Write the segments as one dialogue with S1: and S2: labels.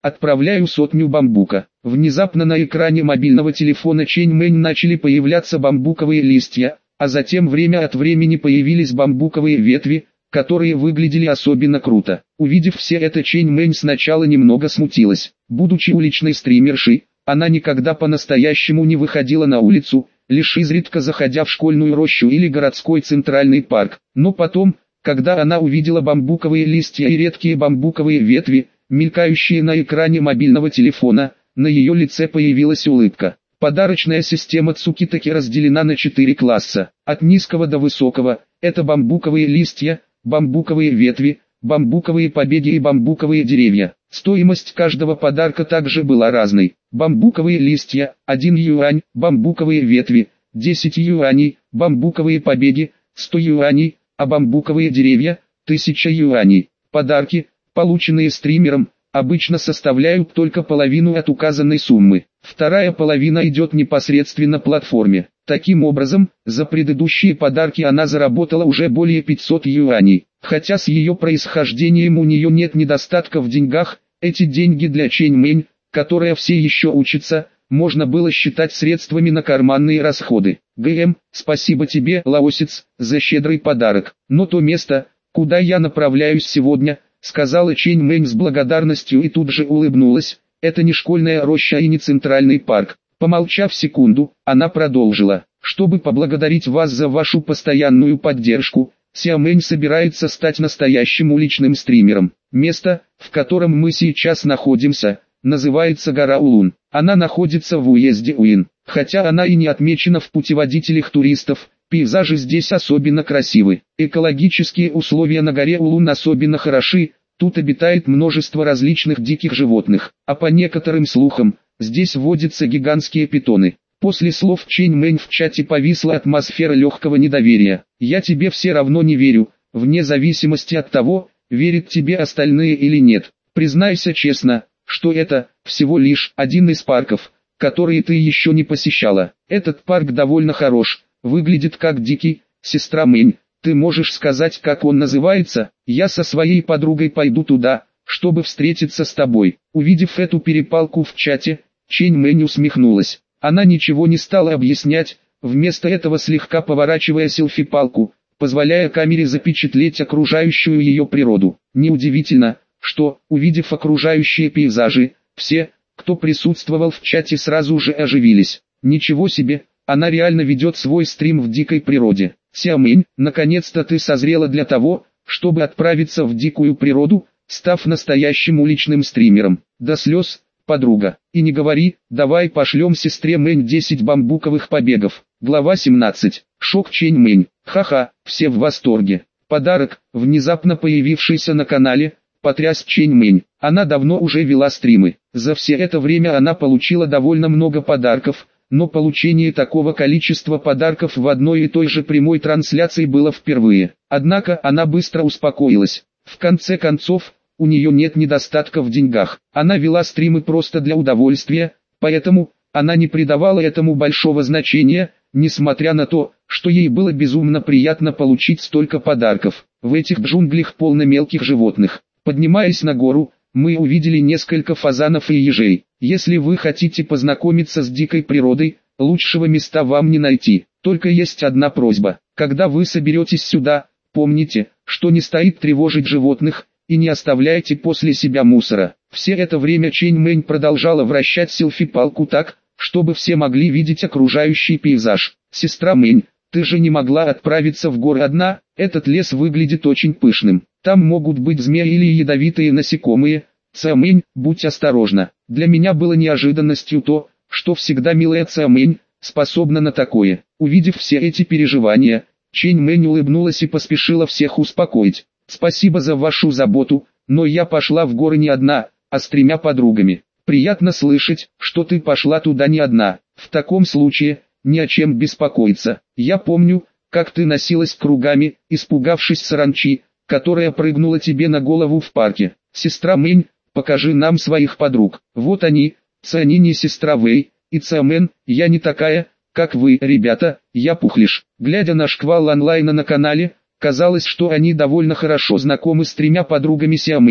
S1: Отправляю 100 бамбука. Внезапно на экране мобильного телефона Чэнь Мэнь начали появляться бамбуковые листья, а затем время от времени появились бамбуковые ветви, которые выглядели особенно круто. Увидев все это, Чэнь Мэнь сначала немного смутилась. Будучи уличной стримершей, она никогда по-настоящему не выходила на улицу, лишь изредка заходя в школьную рощу или городской центральный парк. Но потом, когда она увидела бамбуковые листья и редкие бамбуковые ветви, мелькающие на экране мобильного телефона, на ее лице появилась улыбка. Подарочная система Цукитаки разделена на 4 класса, от низкого до высокого. Это бамбуковые листья, бамбуковые ветви, бамбуковые побеги и бамбуковые деревья. Стоимость каждого подарка также была разной. Бамбуковые листья – 1 юань, бамбуковые ветви – 10 юаней, бамбуковые побеги – 100 юаней, а бамбуковые деревья – 1000 юаней. Подарки, полученные стримером, обычно составляют только половину от указанной суммы. Вторая половина идет непосредственно платформе. Таким образом, за предыдущие подарки она заработала уже более 500 юаней. Хотя с ее происхождением у нее нет недостатка в деньгах, эти деньги для Чэнь Мэнь, которая все еще учится, можно было считать средствами на карманные расходы. Спасибо тебе, лаосец, за щедрый подарок. Но то место, куда я направляюсь сегодня, сказала Чэнь Мэнь с благодарностью и тут же улыбнулась, это не школьная роща и не центральный парк. Помолчав секунду, она продолжила, чтобы поблагодарить вас за вашу постоянную поддержку, Ся Мэнь собирается стать настоящим уличным стримером. Место, в котором мы сейчас находимся, называется гора Улун. Она находится в уезде Уин. Хотя она и не отмечена в путеводителях туристов, пейзажи здесь особенно красивы. Экологические условия на горе Улун особенно хороши, тут обитает множество различных диких животных. А по некоторым слухам, здесь водятся гигантские питоны. После слов Чэнь Мэнь в чате повисла атмосфера легкого недоверия. Я тебе все равно не верю, вне зависимости от того, верят тебе остальные или нет. Признайся честно, что это всего лишь один из парков, которые ты еще не посещала. Этот парк довольно хорош, выглядит как дикий. Сестра Мэнь, ты можешь сказать, как он называется? Я со своей подругой пойду туда, чтобы встретиться с тобой. Увидев эту перепалку в чате, Чэнь Мэнь усмехнулась. Она ничего не стала объяснять, вместо этого слегка поворачивая селфи-палку, позволяя камере запечатлеть окружающую ее природу. Неудивительно, что, увидев окружающие пейзажи, все, кто присутствовал в чате, сразу же оживились. Ничего себе, она реально ведет свой стрим в дикой природе. Ся Мэнь, наконец-то ты созрела для того, чтобы отправиться в дикую природу, став настоящим уличным стримером. До слез, подруга. И не говори, давай пошлем сестре Мэнь 10 бамбуковых побегов. Глава 17. Шок Чэнь Мэнь. Ха-ха, все в восторге. Подарок, внезапно появившийся на канале, потряс Чэнь Мэнь. Она давно уже вела стримы. За все это время она получила довольно много подарков, но получение такого количества подарков в одной и той же прямой трансляции было впервые. Однако она быстро успокоилась. В конце концов, у нее нет недостатка в деньгах. Она вела стримы просто для удовольствия, поэтому она не придавала этому большого значения, несмотря на то, что ей было безумно приятно получить столько подарков. В этих джунглях полно мелких животных. Поднимаясь на гору, мы увидели несколько фазанов и ежей. Если вы хотите познакомиться с дикой природой, лучшего места вам не найти. Только есть одна просьба. Когда вы соберетесь сюда, помните, что не стоит тревожить животных, и не оставляйте после себя мусора. Все это время Чэнь Мэнь продолжала вращать селфи-палку так, чтобы все могли видеть окружающий пейзаж. Сестра Мэнь, ты же не могла отправиться в горы одна, этот лес выглядит очень пышным. Там могут быть змеи или ядовитые насекомые. Ся Мэнь, будь осторожна. Для меня было неожиданностью то, что всегда милая Ся Мэнь способна на такое. Увидев все эти переживания, Чэнь Мэнь улыбнулась и поспешила всех успокоить. Спасибо за вашу заботу, но я пошла в горы не одна, а с 3 подругами. Приятно слышать, что ты пошла туда не одна. В таком случае, ни о чем беспокоиться. Я помню, как ты носилась кругами, испугавшись саранчи, которая прыгнула тебе на голову в парке. Сестра Мэнь, покажи нам своих подруг. Вот они, Цанини сестра Вэй, и Цамен, я не такая, как вы, ребята, я Пухлиш. Глядя на шквал онлайна на канале, казалось, что они довольно хорошо знакомы с 3 подругами Ся Мэнь,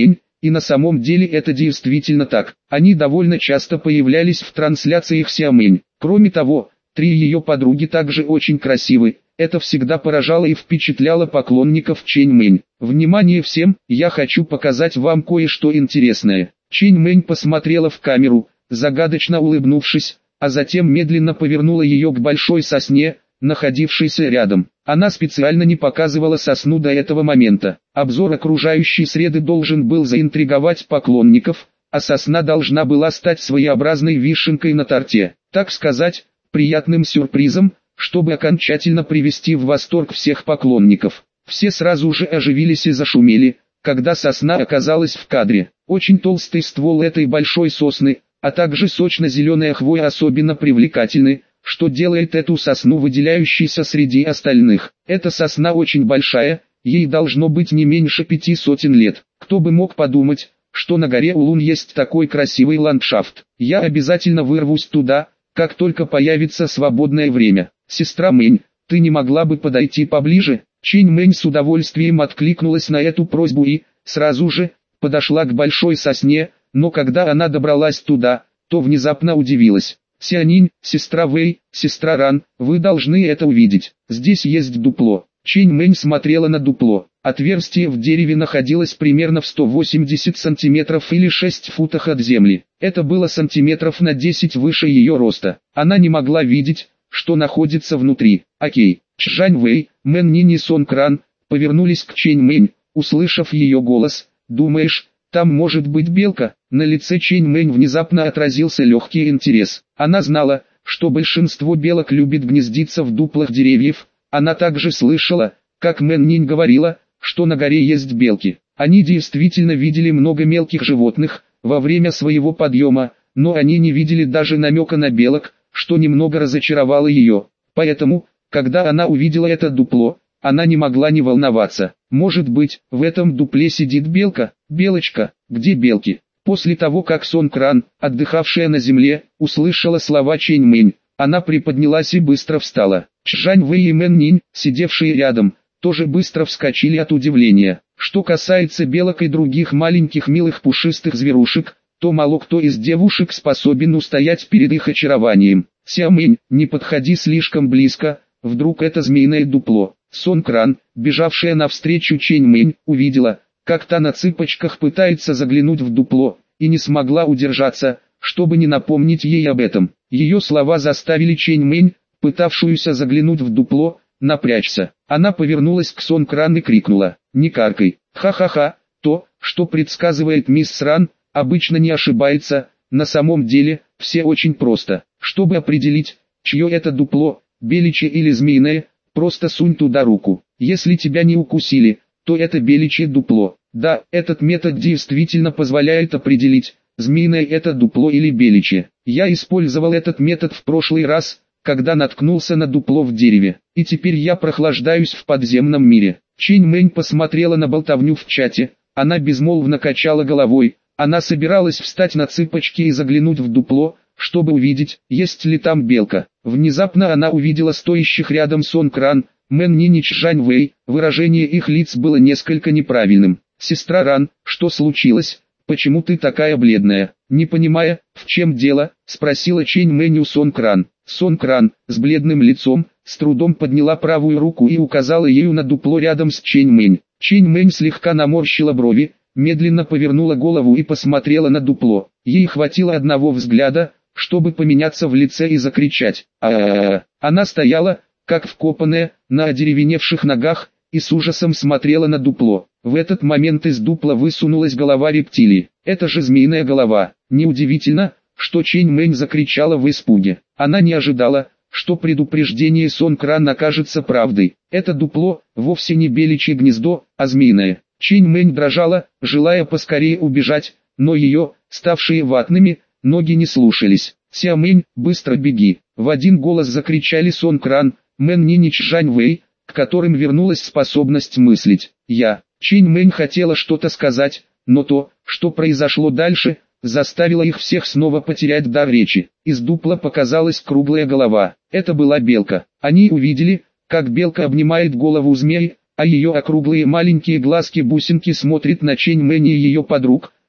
S1: И на самом деле это действительно так. Они довольно часто появлялись в трансляциях Сиамэнь. Кроме того, 3 ее подруги также очень красивы. Это всегда поражало и впечатляло поклонников Чэнь Мэнь. Внимание всем, я хочу показать вам кое-что интересное. Чэнь Мэнь посмотрела в камеру, загадочно улыбнувшись, а затем медленно повернула ее к большой сосне, находившейся рядом. Она специально не показывала сосну до этого момента. Обзор окружающей среды должен был заинтриговать поклонников, а сосна должна была стать своеобразной вишенкой на торте, так сказать, приятным сюрпризом, чтобы окончательно привести в восторг всех поклонников. Все сразу же оживились и зашумели, когда сосна оказалась в кадре. Очень толстый ствол этой большой сосны, а также сочно-зеленая хвоя особенно привлекательны, что делает эту сосну выделяющейся среди остальных. Эта сосна очень большая, ей должно быть не меньше 500 лет. Кто бы мог подумать, что на горе Улун есть такой красивый ландшафт. Я обязательно вырвусь туда, как только появится свободное время. Сестра Мэнь, ты не могла бы подойти поближе? Чэнь Мэнь с удовольствием откликнулась на эту просьбу и, сразу же, подошла к большой сосне, но когда она добралась туда, то внезапно удивилась. Сянинь, сестра Вэй, сестра Ран, вы должны это увидеть. Здесь есть дупло. Чэнь Мэнь смотрела на дупло. Отверстие в дереве находилось примерно в 180 сантиметров или 6 футах от земли. Это было сантиметров на 10 выше ее роста. Она не могла видеть, что находится внутри. Окей. Чжань Вэй, Мэн Нинь и Сон Кран повернулись к Чэнь Мэнь, услышав ее голос. Думаешь, там может быть белка? На лице Чэнь Мэнь внезапно отразился легкий интерес. Она знала, что большинство белок любит гнездиться в дуплах деревьев. Она также слышала, как Мэн Нинь говорила, что на горе есть белки. Они действительно видели много мелких животных во время своего подъема, но они не видели даже намека на белок, что немного разочаровало ее. Поэтому, когда она увидела это дупло, она не могла не волноваться. Может быть, в этом дупле сидит белка? Белочка, где белки? После того, как Сон Кран, отдыхавшая на земле, услышала слова Чэнь Мэнь, она приподнялась и быстро встала. Чжань Вэй и Мэн Нинь, сидевшие рядом, тоже быстро вскочили от удивления. Что касается белок и других маленьких милых пушистых зверушек, то мало кто из девушек способен устоять перед их очарованием. Сямэнь, не подходи слишком близко, вдруг это змеиное дупло. Сон Кран, бежавшая навстречу Чэнь Мэнь, увидела, как та на цыпочках пытается заглянуть в дупло, и не смогла удержаться, чтобы не напомнить ей об этом. Ее слова заставили Чэнь Мэнь, пытавшуюся заглянуть в дупло, напрячься. Она повернулась к Сон Кран и крикнула: «Не каркай! Ха-ха-ха!» То, что предсказывает мисс Ран, обычно не ошибается. На самом деле, все очень просто. Чтобы определить, чье это дупло, беличье или змеиное, просто сунь туда руку. Если тебя не укусили, то это беличье дупло. Да, этот метод действительно позволяет определить, змеиное это дупло или беличье. Я использовал этот метод в прошлый раз, когда наткнулся на дупло в дереве, и теперь я прохлаждаюсь в подземном мире. Чэнь Мэнь посмотрела на болтовню в чате, она безмолвно качала головой, она собиралась встать на цыпочки и заглянуть в дупло, чтобы увидеть, есть ли там белка. Внезапно она увидела стоящих рядом Сон Кран, Мэн Нинь и Чжань Вэй, выражение их лиц было несколько неправильным. «Сестра Ран, что случилось? Почему ты такая бледная?» Не понимая, в чем дело, спросила Чэнь Мэнь у Сон Кран. Сон Кран, с бледным лицом, с трудом подняла правую руку и указала ею на дупло рядом с Чэнь Мэнь. Чэнь Мэнь слегка наморщила брови, медленно повернула голову и посмотрела на дупло. Ей хватило одного взгляда, чтобы поменяться в лице и закричать: «А-а-а!». Она стояла, как вкопанная, на одеревеневших ногах, и с ужасом смотрела на дупло. В этот момент из дупла высунулась голова рептилии. Это же змеиная голова. Неудивительно, что Чэнь Мэнь закричала в испуге. Она не ожидала, что предупреждение Сон Кран окажется правдой. Это дупло вовсе не беличье гнездо, а змеиное. Чэнь Мэнь дрожала, желая поскорее убежать, но ее, ставшие ватными, ноги не слушались. «Сямэнь, быстро беги!» В один голос закричали Сон Кран, Мэн Нинь и Чжань Вэй, к которым вернулась способность мыслить. Чэнь Мэнь хотела что-то сказать, но то, что произошло дальше, заставило их всех снова потерять дар речи. Из дупла показалась круглая голова. Это была белка. Они увидели, как белка обнимает голову змеи, а ее округлые маленькие глазки-бусинки смотрят на Чэнь Мэнь и ее подруг,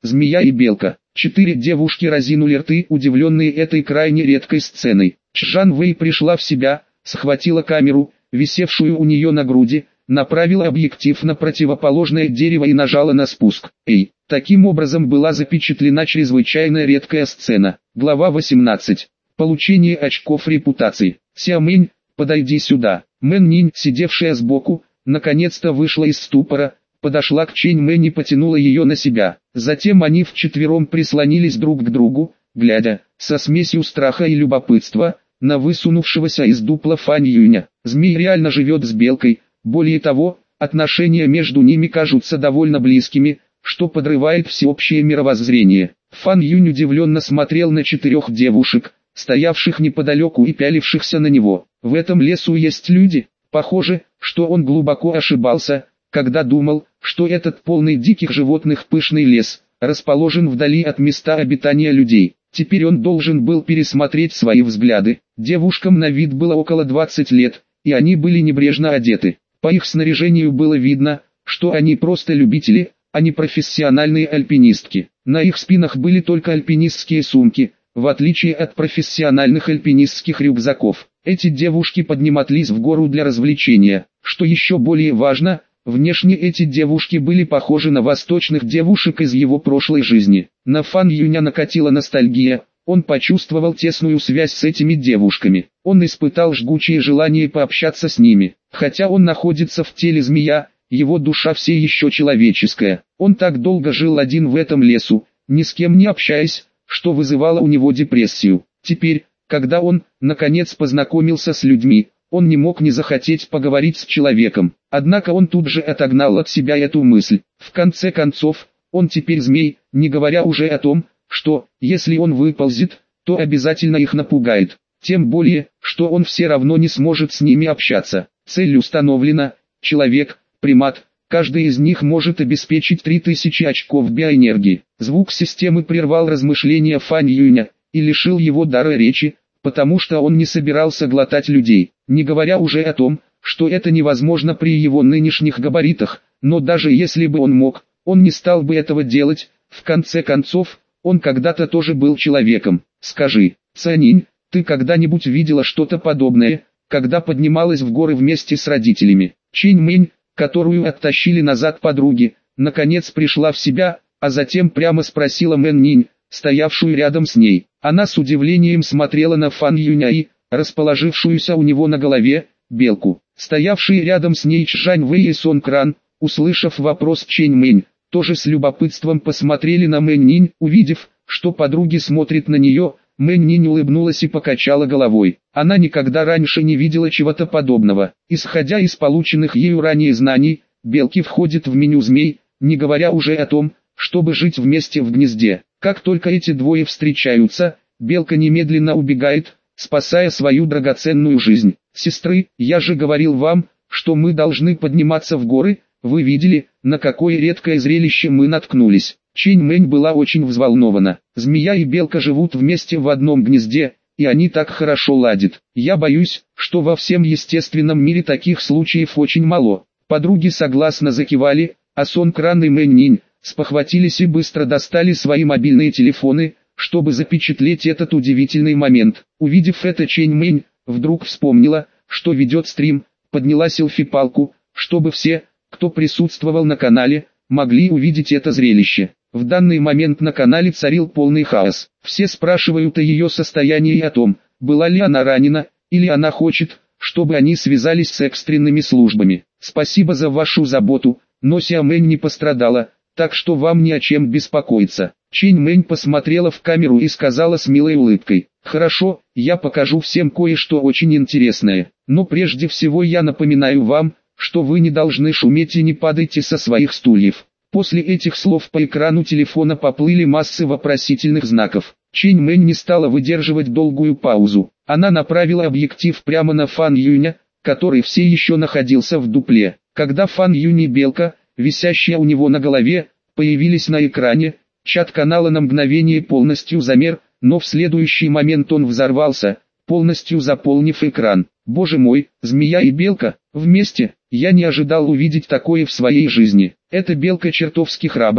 S1: Змея и белка. 4 девушки разинули рты, удивленные этой крайне редкой сценой. Чжан Вэй пришла в себя, схватила камеру, висевшую у нее на груди, направила объектив на противоположное дерево и нажала на спуск. Таким образом была запечатлена чрезвычайно редкая сцена. Глава 18. Получение очков репутации. Сямэнь, подойди сюда. Мэн Нинь, сидевшая сбоку, наконец-то вышла из ступора, подошла к Чэнь Мэнь и потянула ее на себя. Затем они вчетвером прислонились друг к другу, глядя, со смесью страха и любопытства, на высунувшегося из дупла Фань Юня. Змей реально живет с белкой, более того, отношения между ними кажутся довольно близкими, что подрывает всеобщее мировоззрение. Фан Юнь удивленно смотрел на 4 девушек, стоявших неподалеку и пялившихся на него. В этом лесу есть люди. Похоже, что он глубоко ошибался, когда думал, что этот полный диких животных пышный лес расположен вдали от места обитания людей. Теперь он должен был пересмотреть свои взгляды. Девушкам на вид было около 20 лет, и они были небрежно одеты. По их снаряжению было видно, что они просто любители, а не профессиональные альпинистки. На их спинах были только альпинистские сумки, в отличие от профессиональных альпинистских рюкзаков. Эти девушки поднимались в гору для развлечения. Что еще более важно, внешне эти девушки были похожи на восточных девушек из его прошлой жизни. На Фан Юня накатила ностальгия, он почувствовал тесную связь с этими девушками. Он испытал жгучее желание пообщаться с ними. Хотя он находится в теле змея, его душа все еще человеческая. Он так долго жил один в этом лесу, ни с кем не общаясь, что вызывало у него депрессию. Теперь, когда он, наконец, познакомился с людьми, он не мог не захотеть поговорить с человеком. Однако он тут же отогнал от себя эту мысль. В конце концов, он теперь змей, не говоря уже о том, что, если он выползет, то обязательно их напугает. Тем более, что он все равно не сможет с ними общаться. Цель установлена. Человек, примат, каждый из них может обеспечить 3000 очков биоэнергии. Звук системы прервал размышления Фань Юня и лишил его дара речи, потому что он не собирался глотать людей, не говоря уже о том, что это невозможно при его нынешних габаритах, но даже если бы он мог, он не стал бы этого делать. В конце концов, он когда-то тоже был человеком. Скажи, Цанинь, ты когда-нибудь видела что-то подобное, когда поднималась в горы вместе с родителями? Чэнь Мэнь, которую оттащили назад подруги, наконец пришла в себя, а затем прямо спросила Мэн Нинь, стоявшую рядом с ней. Она с удивлением смотрела на Фан Юня и, расположившуюся у него на голове, белку. Стоявшие рядом с ней Чжань Вэй и Сон Кран, услышав вопрос Чэнь Мэнь, тоже с любопытством посмотрели на Мэн Нинь. Увидев, что подруги смотрят на нее, Мэн Нинь улыбнулась и покачала головой. Она никогда раньше не видела чего-то подобного. Исходя из полученных ею ранее знаний, белки входят в меню змей, не говоря уже о том, чтобы жить вместе в гнезде. Как только эти двое встречаются, белка немедленно убегает, спасая свою драгоценную жизнь. Сестры, я же говорил вам, что мы должны подниматься в горы, вы видели, на какое редкое зрелище мы наткнулись. Чэнь Мэнь была очень взволнована. Змея и белка живут вместе в одном гнезде, и они так хорошо ладят. Я боюсь, что во всем естественном мире таких случаев очень мало. Подруги согласно закивали, а Сон Кран и Мэн Нинь спохватились и быстро достали свои мобильные телефоны, чтобы запечатлеть этот удивительный момент. Увидев это, Чэнь Мэнь вдруг вспомнила, что ведет стрим, подняла селфи-палку, чтобы все, кто присутствовал на канале, могли увидеть это зрелище. В данный момент на канале царил полный хаос. Все спрашивают о ее состоянии и о том, была ли она ранена, или она хочет, чтобы они связались с экстренными службами. Спасибо за вашу заботу, но Сямэнь не пострадала, так что вам не о чем беспокоиться. Чэнь Мэнь посмотрела в камеру и сказала с милой улыбкой: «Хорошо, я покажу всем кое-что очень интересное, но прежде всего я напоминаю вам, что вы не должны шуметь и не падайте со своих стульев». После этих слов по экрану телефона поплыли массы вопросительных знаков. Чэнь Мэнь не стала выдерживать долгую паузу. Она направила объектив прямо на Фан Юня, который все еще находился в дупле. Когда Фан Юнь и белка, висящая у него на голове, появились на экране, чат канала на мгновение полностью замер, но в следующий момент он взорвался, полностью заполнив экран. Боже мой, змея и белка, вместе, я не ожидал увидеть такое в своей жизни. Эта белка чертовски храбрая,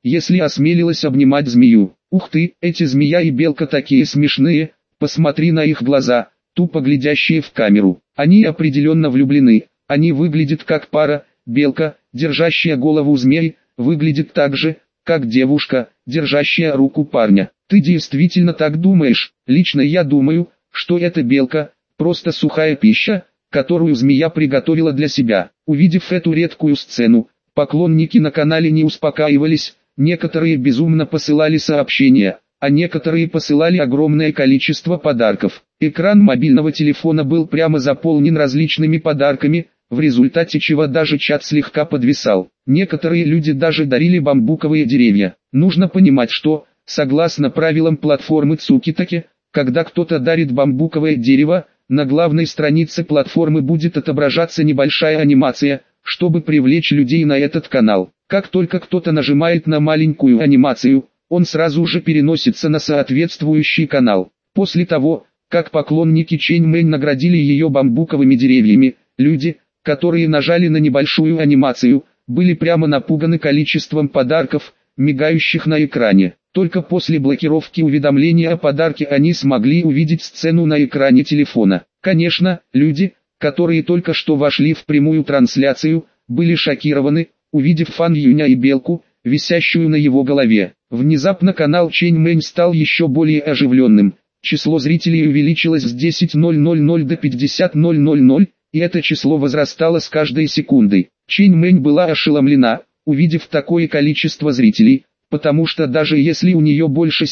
S1: если осмелилась обнимать змею. Ух ты, эти змея и белка такие смешные, посмотри на их глаза, тупо глядящие в камеру. Они определенно влюблены, они выглядят как пара. Белка, держащая голову змеи, выглядит так же, как девушка, держащая руку парня. Ты действительно так думаешь? Лично я думаю, что эта белка – просто сухая пища, которую змея приготовила для себя. Увидев эту редкую сцену, поклонники на канале не успокаивались, некоторые безумно посылали сообщения, а некоторые посылали огромное количество подарков. Экран мобильного телефона был прямо заполнен различными подарками, в результате чего даже чат слегка подвисал. Некоторые люди даже дарили бамбуковые деревья. Нужно понимать, что, согласно правилам платформы Цукитаки, когда кто-то дарит бамбуковое дерево, на главной странице платформы будет отображаться небольшая анимация, чтобы привлечь людей на этот канал. Как только кто-то нажимает на маленькую анимацию, он сразу же переносится на соответствующий канал. После того, как поклонники Чэнь Мэнь наградили ее бамбуковыми деревьями, люди, которые нажали на небольшую анимацию, были прямо напуганы количеством подарков, мигающих на экране. Только после блокировки уведомления о подарке они смогли увидеть сцену на экране телефона. Конечно, люди, которые только что вошли в прямую трансляцию, были шокированы, увидев Фан Юня и белку, висящую на его голове. Внезапно канал Чэнь Мэнь стал еще более оживленным. Число зрителей увеличилось с 10:00 до 50:00, и это число возрастало с каждой секундой. Чэнь Мэнь была ошеломлена, увидев такое количество зрителей, потому что даже если у нее больше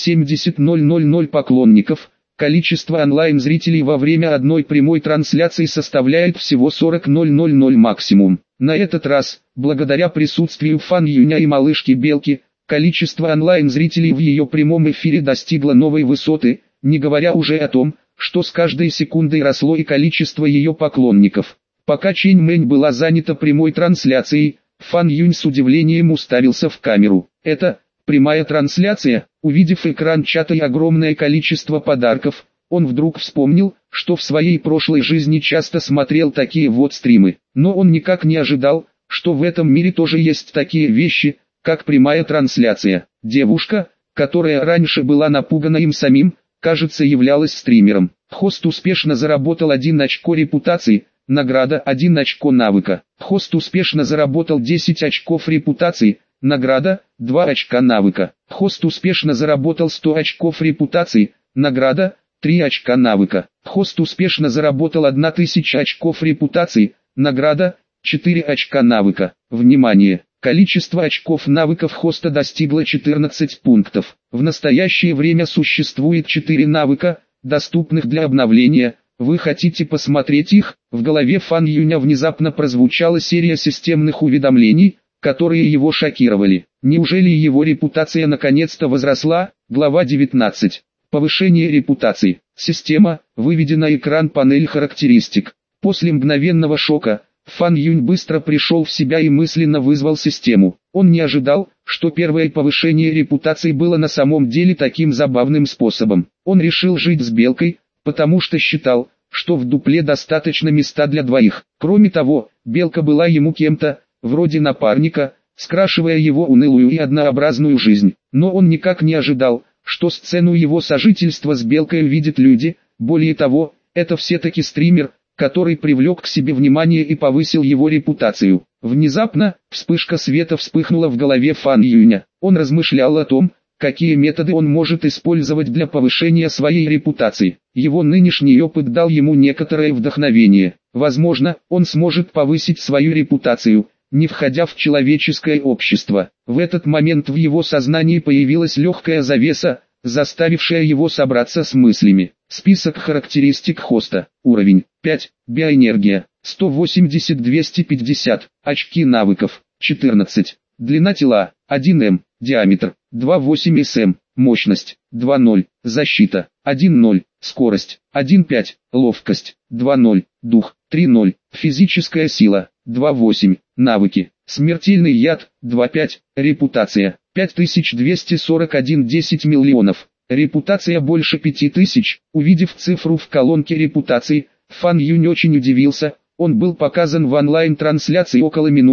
S1: 70,000 поклонников, количество онлайн-зрителей во время одной прямой трансляции составляет всего 40,000 максимум. На этот раз, благодаря присутствию Фан Юня и малышки Белки, количество онлайн-зрителей в ее прямом эфире достигло новой высоты, не говоря уже о том, что с каждой секундой росло и количество ее поклонников. Пока Чэнь Мэнь была занята прямой трансляцией, Фан Юнь с удивлением уставился в камеру. Это прямая трансляция. Увидев экран чата и огромное количество подарков, он вдруг вспомнил, что в своей прошлой жизни часто смотрел такие вот стримы. Но он никак не ожидал, что в этом мире тоже есть такие вещи, как прямая трансляция. Девушка, которая раньше была напугана им самим, кажется, являлась стримером. Хост успешно заработал 1 очко репутации, награда 1 очко навыка. Хост успешно заработал 10 очков репутации, награда 2 очка навыка. Хост успешно заработал 100 очков репутации, награда 3 очка навыка. Хост успешно заработал 1000 очков репутации, награда 4 очка навыка. Внимание! Количество очков навыков хоста достигло 14 пунктов. В настоящее время существует 4 навыка, доступных для обновления. Вы хотите посмотреть их? В голове Фан Юня внезапно прозвучала серия системных уведомлений, которые его шокировали. Неужели его репутация наконец-то возросла? Глава 19. Повышение репутации. Система, выведя на экран панель характеристик. После мгновенного шока, Фан Юнь быстро пришел в себя и мысленно вызвал систему. Он не ожидал, что первое повышение репутации было на самом деле таким забавным способом. Он решил жить с белкой, потому что считал, что в дупле достаточно места для двоих. Кроме того, белка была ему кем-то, вроде напарника, скрашивая его унылую и однообразную жизнь. Но он никак не ожидал, что сцену его сожительства с белкой увидят люди. Более того, это все-таки стример, который привлек к себе внимание и повысил его репутацию. Внезапно, вспышка света вспыхнула в голове Фан Юня. Он размышлял о том, какие методы он может использовать для повышения своей репутации. Его нынешний опыт дал ему некоторое вдохновение. Возможно, он сможет повысить свою репутацию, не входя в человеческое общество. В этот момент в его сознании появилась легкая завеса, заставившая его собраться с мыслями. Список характеристик хоста. Уровень 5. Биоэнергия 180-250. Очки навыков 14. Длина тела 1 м. Диаметр 2,8 см. Мощность 2,0. Защита 1,0. Скорость 1,5. Ловкость 2,0. Дух 3,0. Физическая сила 2,8. Навыки. Смертельный яд 2,5. Репутация 5241. 10 миллионов. Репутация больше 5000. Увидев цифру в колонке репутации, Фан Юнь очень удивился. Он был показан в онлайн-трансляции около минуты,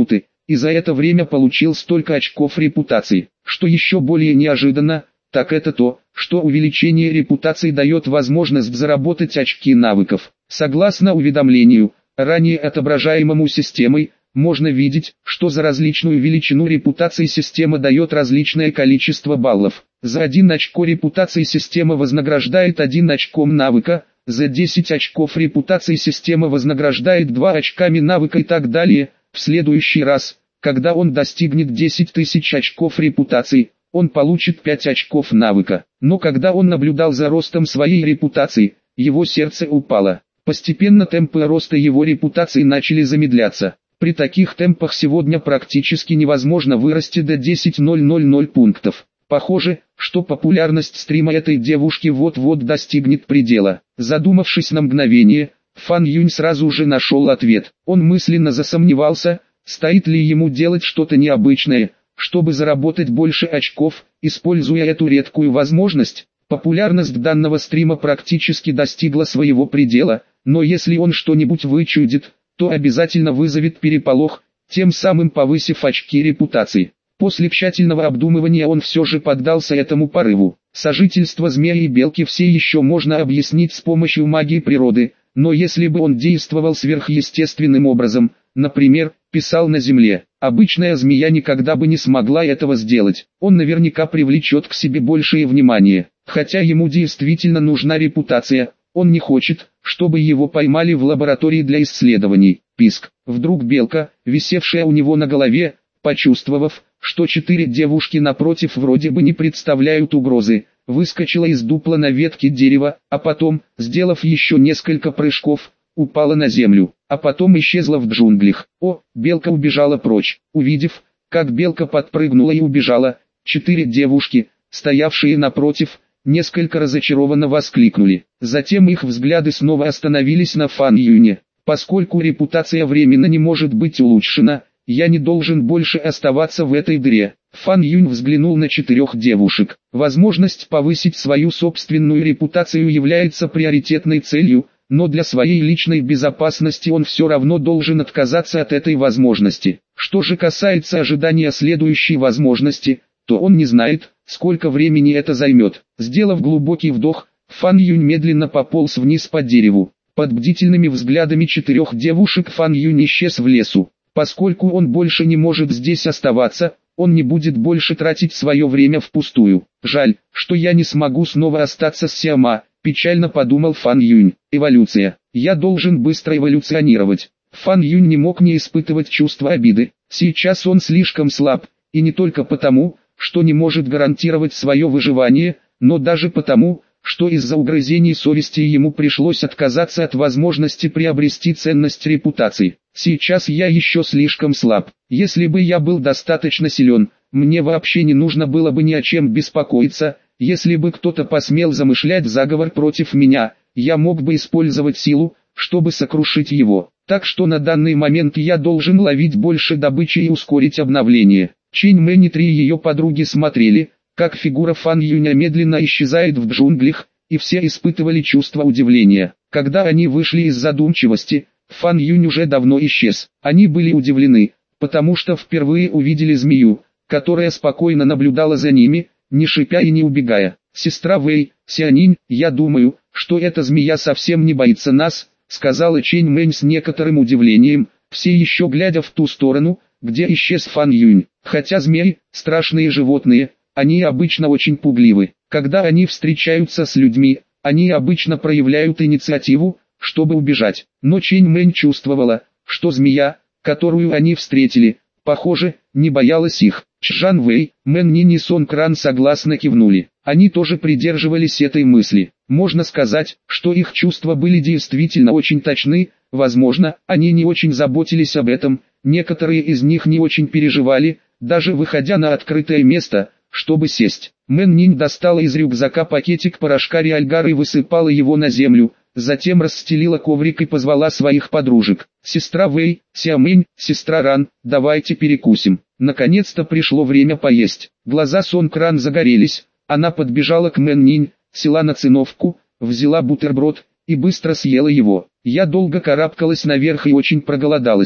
S1: и за это время получил столько очков репутации. Что еще более неожиданно, так это то, что увеличение репутации дает возможность заработать очки навыков. Согласно уведомлению, ранее отображаемому системой, можно видеть, что за различную величину репутации система дает различное количество баллов. За 1 очко репутации система вознаграждает 1 очком навыка, за 10 очков репутации система вознаграждает 2 очками навыка и так далее. В следующий раз, когда он достигнет 10 тысяч очков репутации, он получит 5 очков навыка. Но когда он наблюдал за ростом своей репутации, его сердце упало. Постепенно темпы роста его репутации начали замедляться. При таких темпах сегодня практически невозможно вырасти до 10,000 пунктов. Похоже, что популярность стрима этой девушки вот-вот достигнет предела. Задумавшись на мгновение, Фан Юнь сразу же нашел ответ. Он мысленно засомневался, стоит ли ему делать что-то необычное, чтобы заработать больше очков, используя эту редкую возможность. Популярность данного стрима практически достигла своего предела, но если он что-нибудь вычудит, то обязательно вызовет переполох, тем самым повысив очки репутации. После тщательного обдумывания он все же поддался этому порыву. Сожительство змеи и белки все еще можно объяснить с помощью магии природы, но если бы он действовал сверхъестественным образом, например, писал на земле, обычная змея никогда бы не смогла этого сделать. Он наверняка привлечет к себе большее внимание. Хотя ему действительно нужна репутация, он не хочет, чтобы его поймали в лаборатории для исследований. Писк. Вдруг белка, висевшая у него на голове, почувствовав, что 4 девушки напротив вроде бы не представляют угрозы, выскочила из дупла на ветке дерева, а потом, сделав еще несколько прыжков, упала на землю, а потом исчезла в джунглях. Белка убежала прочь. Увидев, как белка подпрыгнула и убежала, 4 девушки, стоявшие напротив, несколько разочарованно воскликнули. Затем их взгляды снова остановились на Фан Юне. Поскольку репутация временно не может быть улучшена, я не должен больше оставаться в этой дыре. Фан Юнь взглянул на 4 девушек. Возможность повысить свою собственную репутацию является приоритетной целью, но для своей личной безопасности он все равно должен отказаться от этой возможности. Что же касается ожидания следующей возможности, то он не знает, сколько времени это займет. Сделав глубокий вдох, Фан Юнь медленно пополз вниз по дереву. Под бдительными взглядами 4 девушек Фан Юнь исчез в лесу. Поскольку он больше не может здесь оставаться, он не будет больше тратить свое время впустую. Жаль, что я не смогу снова остаться с Сиама, печально подумал Фан Юнь. Эволюция. Я должен быстро эволюционировать. Фан Юнь не мог не испытывать чувство обиды. Сейчас он слишком слаб, и не только потому, что не может гарантировать свое выживание, но даже потому, что из-за угрызений совести ему пришлось отказаться от возможности приобрести ценность репутации. Сейчас я еще слишком слаб. Если бы я был достаточно силен, мне вообще не нужно было бы ни о чем беспокоиться. Если бы кто-то посмел замышлять заговор против меня, я мог бы использовать силу, чтобы сокрушить его. Так что на данный момент я должен ловить больше добычи и ускорить обновление. Чэнь Мэнь и 3 ее подруги смотрели, как фигура Фан Юня медленно исчезает в джунглях, и все испытывали чувство удивления. Когда они вышли из задумчивости, Фан Юнь уже давно исчез. Они были удивлены, потому что впервые увидели змею, которая спокойно наблюдала за ними, не шипя и не убегая. «Сестра Вэй, Сянинь, я думаю, что эта змея совсем не боится нас», сказала Чэнь Мэнь с некоторым удивлением, все еще глядя в ту сторону, где исчез Фан Юнь. Хотя змеи – страшные животные, они обычно очень пугливы. Когда они встречаются с людьми, они обычно проявляют инициативу, чтобы убежать. Но Чэнь Мэнь чувствовала, что змея, которую они встретили, похоже, не боялась их. Чжан Вэй, Мэн Нинь и Сон Кран согласно кивнули. Они тоже придерживались этой мысли. Можно сказать, что их чувства были действительно очень точны, возможно, они не очень заботились об этом, некоторые из них не очень переживали, даже выходя на открытое место, чтобы сесть. Мэн Нинь достала из рюкзака пакетик порошка Риальгар и высыпала его на землю, затем расстелила коврик и позвала своих подружек. «Сестра Вэй, Сямэнь, сестра Ран, давайте перекусим». Наконец-то пришло время поесть. Глаза Сон Кран загорелись, она подбежала к Мэн Нинь, села на циновку, взяла бутерброд и быстро съела его. «Я долго карабкалась наверх и очень проголодалась»,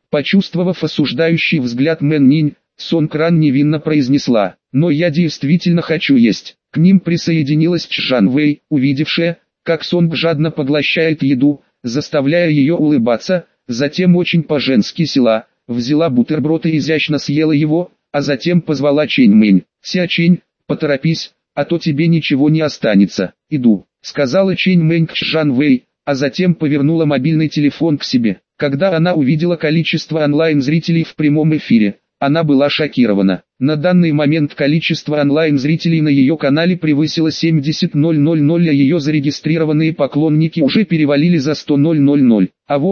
S1: Почувствовав осуждающий взгляд Мэн Нинь, Сон Кран невинно произнесла: «Но я действительно хочу есть». К ним присоединилась Чжан Вэй, увидевшая, как Сонг жадно поглощает еду, заставляя ее улыбаться, затем очень по-женски села, взяла бутерброд и изящно съела его, а затем позвала Чэнь Мэнь. «Ся Чэнь, поторопись, а то тебе ничего не останется». «Иду», — сказала Чэнь Мэнь к Чжан Вэй, а затем повернула мобильный телефон к себе. Когда она увидела количество онлайн-зрителей в прямом эфире, она была шокирована. На данный момент количество онлайн-зрителей на ее канале превысило 70 000, а ее зарегистрированные поклонники уже перевалили за 100 000.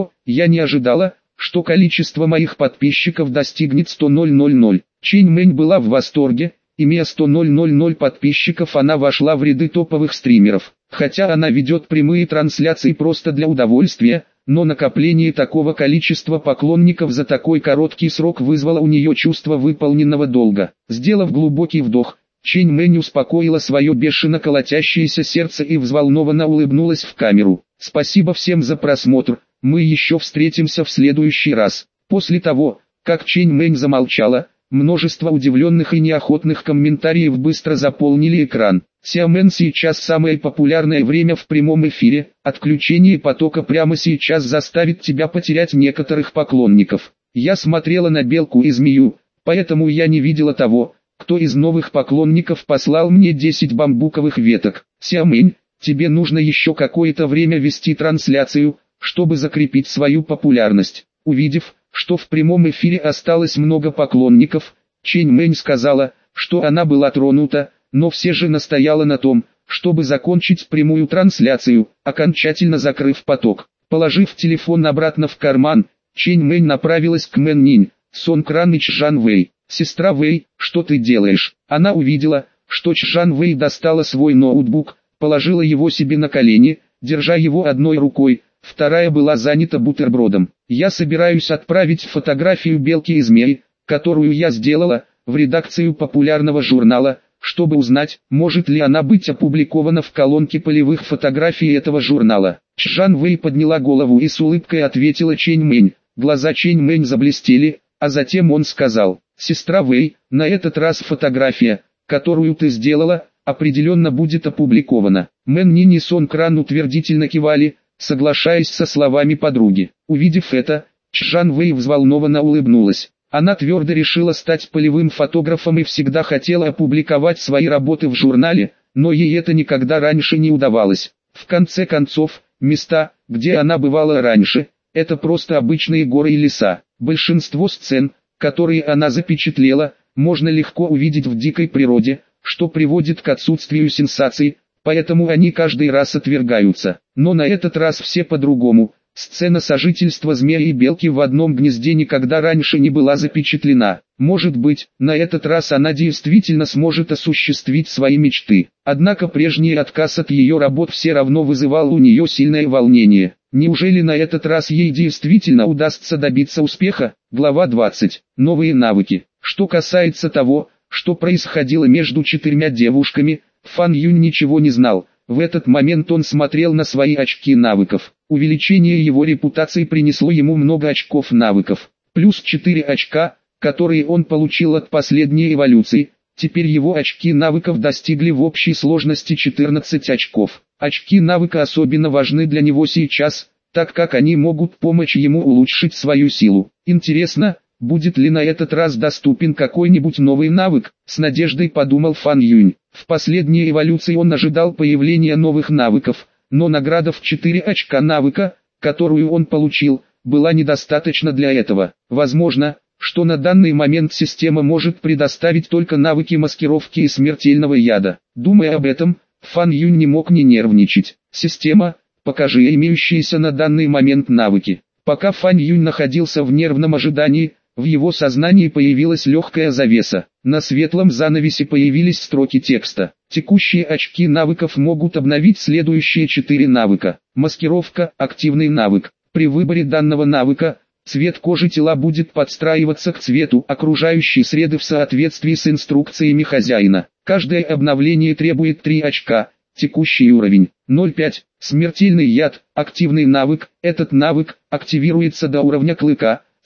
S1: Я не ожидала, что количество моих подписчиков достигнет 100 000. Чэнь Мэнь была в восторге. Имея 100 000 подписчиков, она вошла в ряды топовых стримеров. Хотя она ведет прямые трансляции просто для удовольствия, но накопление такого количества поклонников за такой короткий срок вызвало у нее чувство выполненного долга. Сделав глубокий вдох, Чэнь Мэнь успокоила свое бешено колотящееся сердце и взволнованно улыбнулась в камеру. «Спасибо всем за просмотр, мы еще встретимся в следующий раз». После того, как Чэнь Мэнь замолчала, множество удивленных и неохотных комментариев быстро заполнили экран. «Ся Мэн, сейчас самое популярное время в прямом эфире, отключение потока прямо сейчас заставит тебя потерять некоторых поклонников. Я смотрела на белку и змею, поэтому я не видела того, кто из новых поклонников послал мне 10 бамбуковых веток. Ся Мэнь, тебе нужно еще какое-то время вести трансляцию, чтобы закрепить свою популярность». Увидев, что в прямом эфире осталось много поклонников, Чэнь Мэнь сказала, что она была тронута, но все же настояла на том, чтобы закончить прямую трансляцию, окончательно закрыв поток. Положив телефон обратно в карман, Чэнь Мэнь направилась к Мэн Нинь, Сон Кран и Чжан Вэй. «Сестра Вэй, что ты делаешь?» Она увидела, что Чжан Вэй достала свой ноутбук, положила его себе на колени, держа его одной рукой, вторая была занята бутербродом. «Я собираюсь отправить фотографию белки и змеи, которую я сделала, в редакцию популярного журнала, чтобы узнать, может ли она быть опубликована в колонке полевых фотографий этого журнала». Чжан Вэй подняла голову и с улыбкой ответила Чэнь Мэнь. Глаза Чэнь Мэнь заблестели, а затем он сказал: «Сестра Вэй, на этот раз фотография, которую ты сделала, определенно будет опубликована». Мэн Нинь и Сон Кран утвердительно кивали, соглашаясь со словами подруги. Увидев это, Чжан Вэй взволнованно улыбнулась. Она твердо решила стать полевым фотографом и всегда хотела опубликовать свои работы в журнале, но ей это никогда раньше не удавалось. В конце концов, места, где она бывала раньше, это просто обычные горы и леса. Большинство сцен, которые она запечатлела, можно легко увидеть в дикой природе, что приводит к отсутствию сенсаций, поэтому они каждый раз отвергаются. Но на этот раз все по-другому. Сцена сожительства змеи и белки в одном гнезде никогда раньше не была запечатлена. Может быть, на этот раз она действительно сможет осуществить свои мечты. Однако прежний отказ от ее работ все равно вызывал у нее сильное волнение. Неужели на этот раз ей действительно удастся добиться успеха? Глава 20. Новые навыки. Что касается того, что происходило между четырьмя девушками, Фан Юнь ничего не знал. В этот момент он смотрел на свои очки навыков. Увеличение его репутации принесло ему много очков навыков. Плюс 4 очка, которые он получил от последней эволюции. Теперь его очки навыков достигли в общей сложности 14 очков. Очки навыка особенно важны для него сейчас, так как они могут помочь ему улучшить свою силу. Интересно, будет ли на этот раз доступен какой-нибудь новый навык? С надеждой подумал Фан Юнь. В последней эволюции он ожидал появления новых навыков, но награда в 4 очка навыка, которую он получил, была недостаточна для этого. Возможно, что на данный момент система может предоставить только навыки маскировки и смертельного яда. Думая об этом, Фан Юнь не мог не нервничать. «Система, покажи имеющиеся на данный момент навыки». Пока Фан Юнь находился в нервном ожидании, в его сознании появилась легкая завеса. На светлом занавесе появились строки текста. Текущие очки навыков могут обновить следующие 4 навыка. Маскировка – активный навык. При выборе данного навыка, цвет кожи тела будет подстраиваться к цвету окружающей среды в соответствии с инструкциями хозяина. Каждое обновление требует 3 очка. Текущий уровень 0,5. Смертельный яд – активный навык. Этот навык активируется до уровня клыка.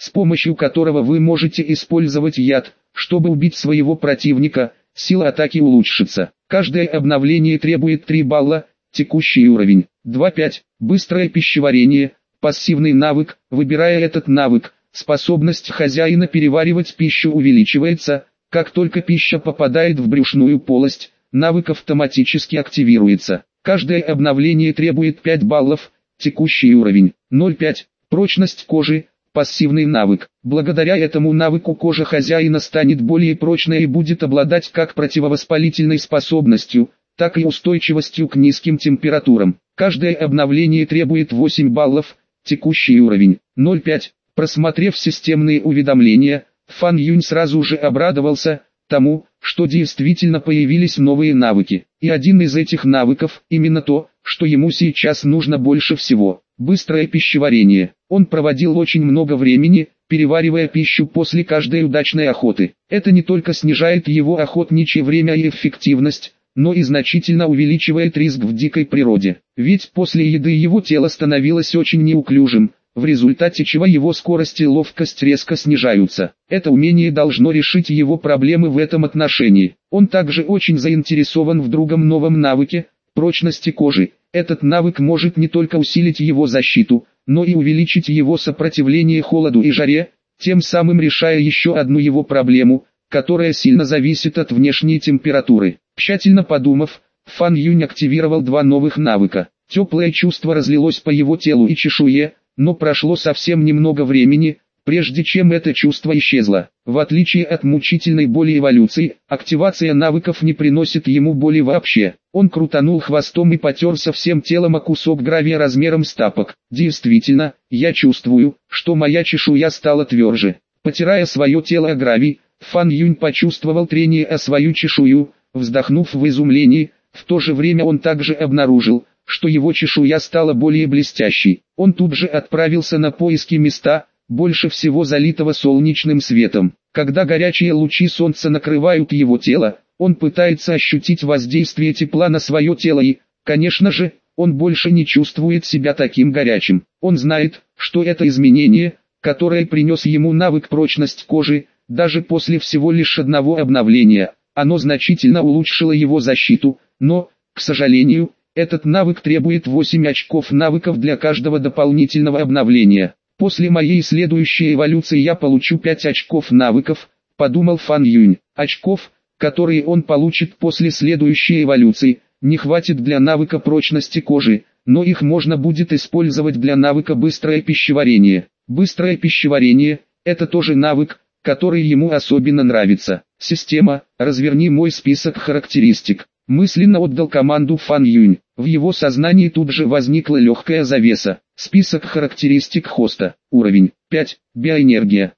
S1: с помощью которого вы можете использовать яд, чтобы убить своего противника, сила атаки улучшится. Каждое обновление требует 3 балла, текущий уровень. 2.5. Быстрое пищеварение, пассивный навык. Выбирая этот навык, способность хозяина переваривать пищу увеличивается. Как только пища попадает в брюшную полость, навык автоматически активируется. Каждое обновление требует 5 баллов, текущий уровень. 0.5. Прочность кожи, пассивный навык. Благодаря этому навыку кожа хозяина станет более прочной и будет обладать как противовоспалительной способностью, так и устойчивостью к низким температурам. Каждое обновление требует 8 баллов, текущий уровень. 0.5. Просмотрев системные уведомления, Фан Юнь сразу же обрадовался тому, что действительно появились новые навыки. И один из этих навыков, именно то, что ему сейчас нужно больше всего. Быстрое пищеварение. Он проводил очень много времени, переваривая пищу после каждой удачной охоты. Это не только снижает его охотничье время и эффективность, но и значительно увеличивает риск в дикой природе. Ведь после еды его тело становилось очень неуклюжим, в результате чего его скорость и ловкость резко снижаются. Это умение должно решить его проблемы в этом отношении. Он также очень заинтересован в другом новом навыке – прочности кожи. Этот навык может не только усилить его защиту, но и увеличить его сопротивление холоду и жаре, тем самым решая еще одну его проблему, которая сильно зависит от внешней температуры. Тщательно подумав, Фан Юнь активировал 2 новых навыка. Теплое чувство разлилось по его телу и чешуе, но прошло совсем немного времени, прежде чем это чувство исчезло. В отличие от мучительной боли эволюции, активация навыков не приносит ему боли вообще. Он крутанул хвостом и потерся всем телом о кусок гравия размером с тапок. Действительно, я чувствую, что моя чешуя стала тверже. Потирая свое тело о гравий, Фан Юнь почувствовал трение о свою чешую, вздохнув в изумлении. В то же время он также обнаружил, что его чешуя стала более блестящей. Он тут же отправился на поиски места, больше всего залитого солнечным светом. Когда горячие лучи солнца накрывают его тело, он пытается ощутить воздействие тепла на свое тело и, конечно же, он больше не чувствует себя таким горячим. Он знает, что это изменение, которое принес ему навык прочность кожи, даже после всего лишь одного обновления, оно значительно улучшило его защиту, но, к сожалению, этот навык требует 8 очков навыков для каждого дополнительного обновления. После моей следующей эволюции я получу 5 очков навыков, подумал Фан Юнь. Очков, которые он получит после следующей эволюции, не хватит для навыка прочности кожи, но их можно будет использовать для навыка быстрое пищеварение. Быстрое пищеварение – это тоже навык, который ему особенно нравится. Система, разверни мой список характеристик. Мысленно отдал команду Фан Юнь. В его сознании тут же возникла легкая завеса. Список характеристик хоста. Уровень 5. Биоэнергия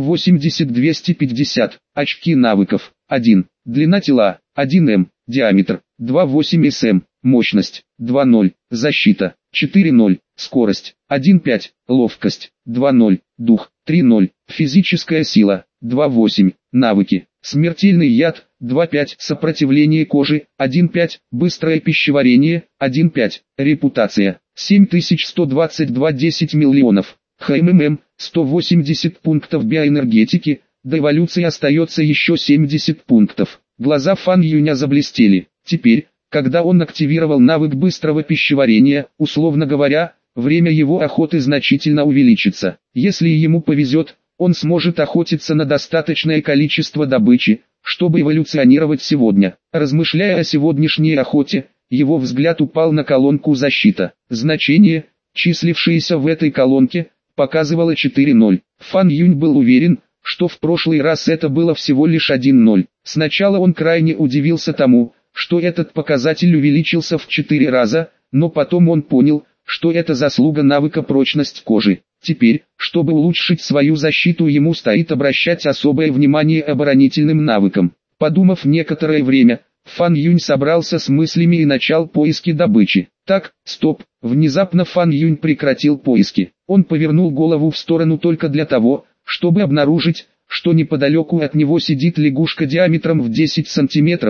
S1: 180-250. Очки навыков 1. Длина тела 1 м. Диаметр 2,8 см. Мощность 2,0. Защита 4,0. Скорость 1,5. Ловкость 2,0. Дух 3,0. Физическая сила 2,8. Навыки. Смертельный яд 2,5. Сопротивление кожи 1,5. Быстрое пищеварение 1,5. Репутация 7122 10 миллионов. ХММ 180 пунктов биоэнергетики. До эволюции остается еще 70 пунктов. Глаза Фан Юня заблестели. Теперь, когда он активировал навык быстрого пищеварения, условно говоря, время его охоты значительно увеличится. Если ему повезет, он сможет охотиться на достаточное количество добычи, чтобы эволюционировать сегодня. Размышляя о сегодняшней охоте, его взгляд упал на колонку «Защита». Значение, числившееся в этой колонке, показывало 4,0. Фан Юнь был уверен, что в прошлый раз это было всего лишь 1,0. Сначала он крайне удивился тому, что этот показатель увеличился в 4 раза, но потом он понял, что это заслуга навыка прочность кожи. Теперь, чтобы улучшить свою защиту, ему стоит обращать особое внимание оборонительным навыкам. Подумав некоторое время, Фан Юнь собрался с мыслями и начал поиски добычи. Так, стоп, внезапно Фан Юнь прекратил поиски. Он повернул голову в сторону только для того, чтобы обнаружить, что неподалеку от него сидит лягушка диаметром в 10 сантиметров,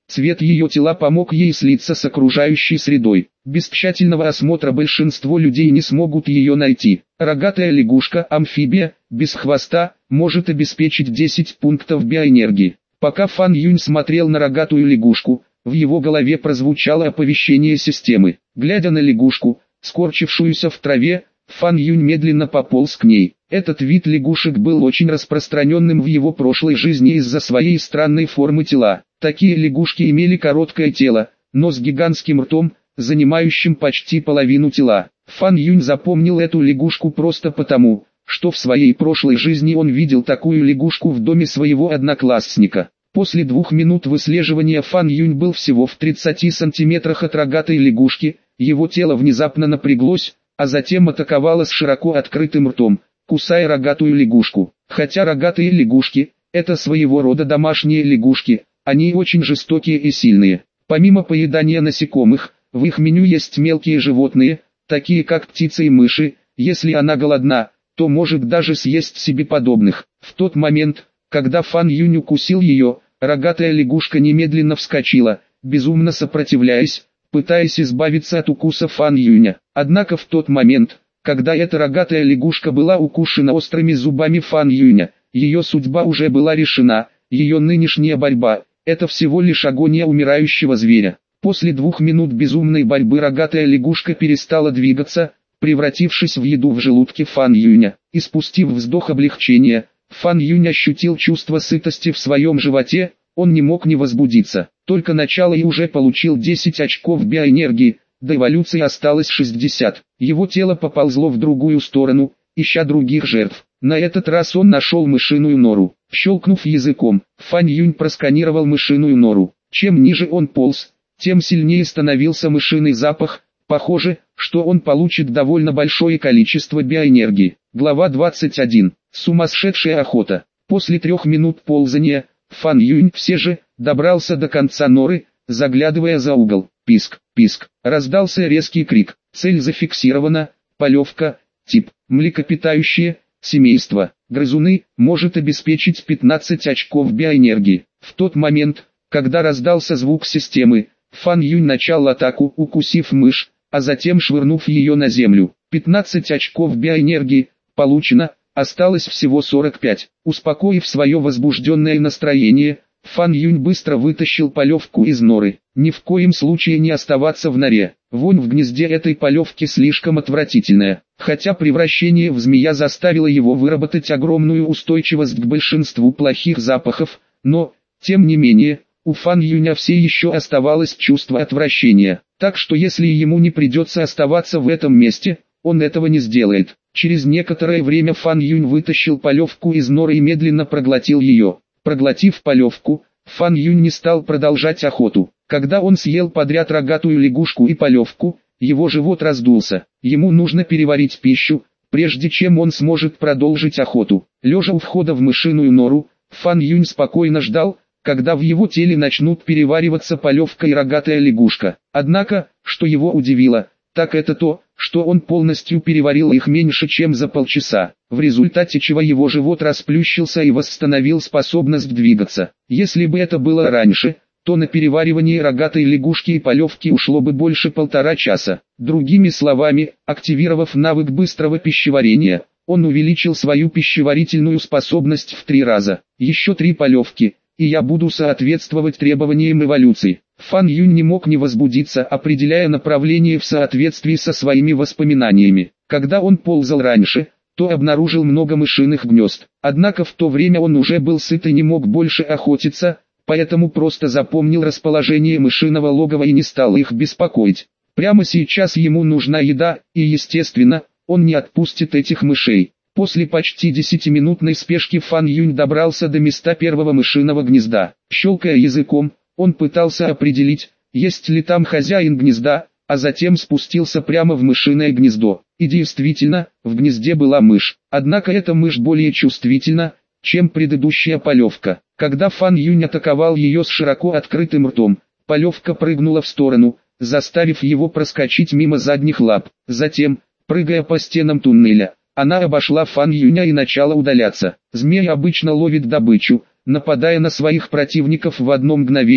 S1: Цвет ее тела помог ей слиться с окружающей средой. Без тщательного осмотра большинство людей не смогут ее найти. Рогатая лягушка-амфибия, без хвоста, может обеспечить 10 пунктов биоэнергии. Пока Фан Юнь смотрел на рогатую лягушку, в его голове прозвучало оповещение системы. Глядя на лягушку, скорчившуюся в траве, Фан Юнь медленно пополз к ней. Этот вид лягушек был очень распространенным в его прошлой жизни из-за своей странной формы тела. Такие лягушки имели короткое тело, но с гигантским ртом, занимающим почти половину тела. Фан Юнь запомнил эту лягушку просто потому, что в своей прошлой жизни он видел такую лягушку в доме своего одноклассника. После 2 минут выслеживания Фан Юнь был всего в 30 сантиметрах от рогатой лягушки, его тело внезапно напряглось, а затем атаковало с широко открытым ртом, кусая рогатую лягушку. Хотя рогатые лягушки – это своего рода домашние лягушки, они очень жестокие и сильные. Помимо поедания насекомых, в их меню есть мелкие животные, такие как птицы и мыши. Если она голодна, то может даже съесть себе подобных. В тот момент, когда Фан Юнь укусил ее, рогатая лягушка немедленно вскочила, безумно сопротивляясь, пытаясь избавиться от укуса Фан Юня. Однако в тот момент, когда эта рогатая лягушка была укушена острыми зубами Фан Юня, ее судьба уже была решена, ее нынешняя борьба – это всего лишь агония умирающего зверя. После 2 минут безумной борьбы рогатая лягушка перестала двигаться, превратившись в еду в желудке Фан Юня. Испустив вздох облегчения, Фан Юнь ощутил чувство сытости в своем животе, он не мог не возбудиться. Только начало и уже получил 10 очков биоэнергии, до эволюции осталось 60. Его тело поползло в другую сторону, ища других жертв. На этот раз он нашел мышиную нору. Щелкнув языком, Фан Юнь просканировал мышиную нору. Чем ниже он полз, тем сильнее становился мышиный запах. Похоже, что он получит довольно большое количество биоэнергии. Глава 21. Сумасшедшая охота. После 3 минут ползания, Фан Юнь все же добрался до конца норы, заглядывая за угол. Писк, писк. Раздался резкий крик. Цель зафиксирована. Полевка. Тип. Млекопитающие. Семейство. Грызуны. Может обеспечить 15 очков биоэнергии. В тот момент, когда раздался звук системы, Фан Юнь начал атаку, укусив мышь, а затем швырнув ее на землю. 15 очков биоэнергии получено, осталось всего 45. Успокоив свое возбужденное настроение, Фан Юнь быстро вытащил полевку из норы. Ни в коем случае не оставаться в норе. Вонь в гнезде этой полевки слишком отвратительная. Хотя превращение в змея заставило его выработать огромную устойчивость к большинству плохих запахов, но, тем не менее, у Фан Юня все еще оставалось чувство отвращения. Так что если ему не придется оставаться в этом месте, он этого не сделает. Через некоторое время Фан Юнь вытащил полевку из норы и медленно проглотил ее. Проглотив полевку, Фан Юнь не стал продолжать охоту. Когда он съел подряд рогатую лягушку и полевку, его живот раздулся. Ему нужно переварить пищу, прежде чем он сможет продолжить охоту. Лежа у входа в мышиную нору, Фан Юнь спокойно ждал, когда в его теле начнут перевариваться полевка и рогатая лягушка. Однако, что его удивило, так это то, что он полностью переварил их меньше чем за полчаса, в результате чего его живот расплющился и восстановил способность двигаться. Если бы это было раньше, то на переваривание рогатой лягушки и полевки ушло бы больше 1,5 часа. Другими словами, активировав навык быстрого пищеварения, он увеличил свою пищеварительную способность в 3 раза. Еще 3 полевки, и я буду соответствовать требованиям эволюции. Фан Юнь не мог не возбудиться, определяя направление в соответствии со своими воспоминаниями. Когда он ползал раньше, то обнаружил много мышиных гнезд. Однако в то время он уже был сыт и не мог больше охотиться, поэтому просто запомнил расположение мышиного логова и не стал их беспокоить. Прямо сейчас ему нужна еда, и естественно, он не отпустит этих мышей. После почти 10-минутной спешки Фан Юнь добрался до места первого мышиного гнезда. Щелкая языком, он пытался определить, есть ли там хозяин гнезда, а затем спустился прямо в мышиное гнездо. И действительно, в гнезде была мышь. Однако эта мышь более чувствительна, чем предыдущая полевка. Когда Фан Юнь атаковал ее с широко открытым ртом, полевка прыгнула в сторону, заставив его проскочить мимо задних лап. Затем, прыгая по стенам туннеля, она обошла Фан Юня и начала удаляться. Змей обычно ловит добычу, нападая на своих противников в одно мгновение,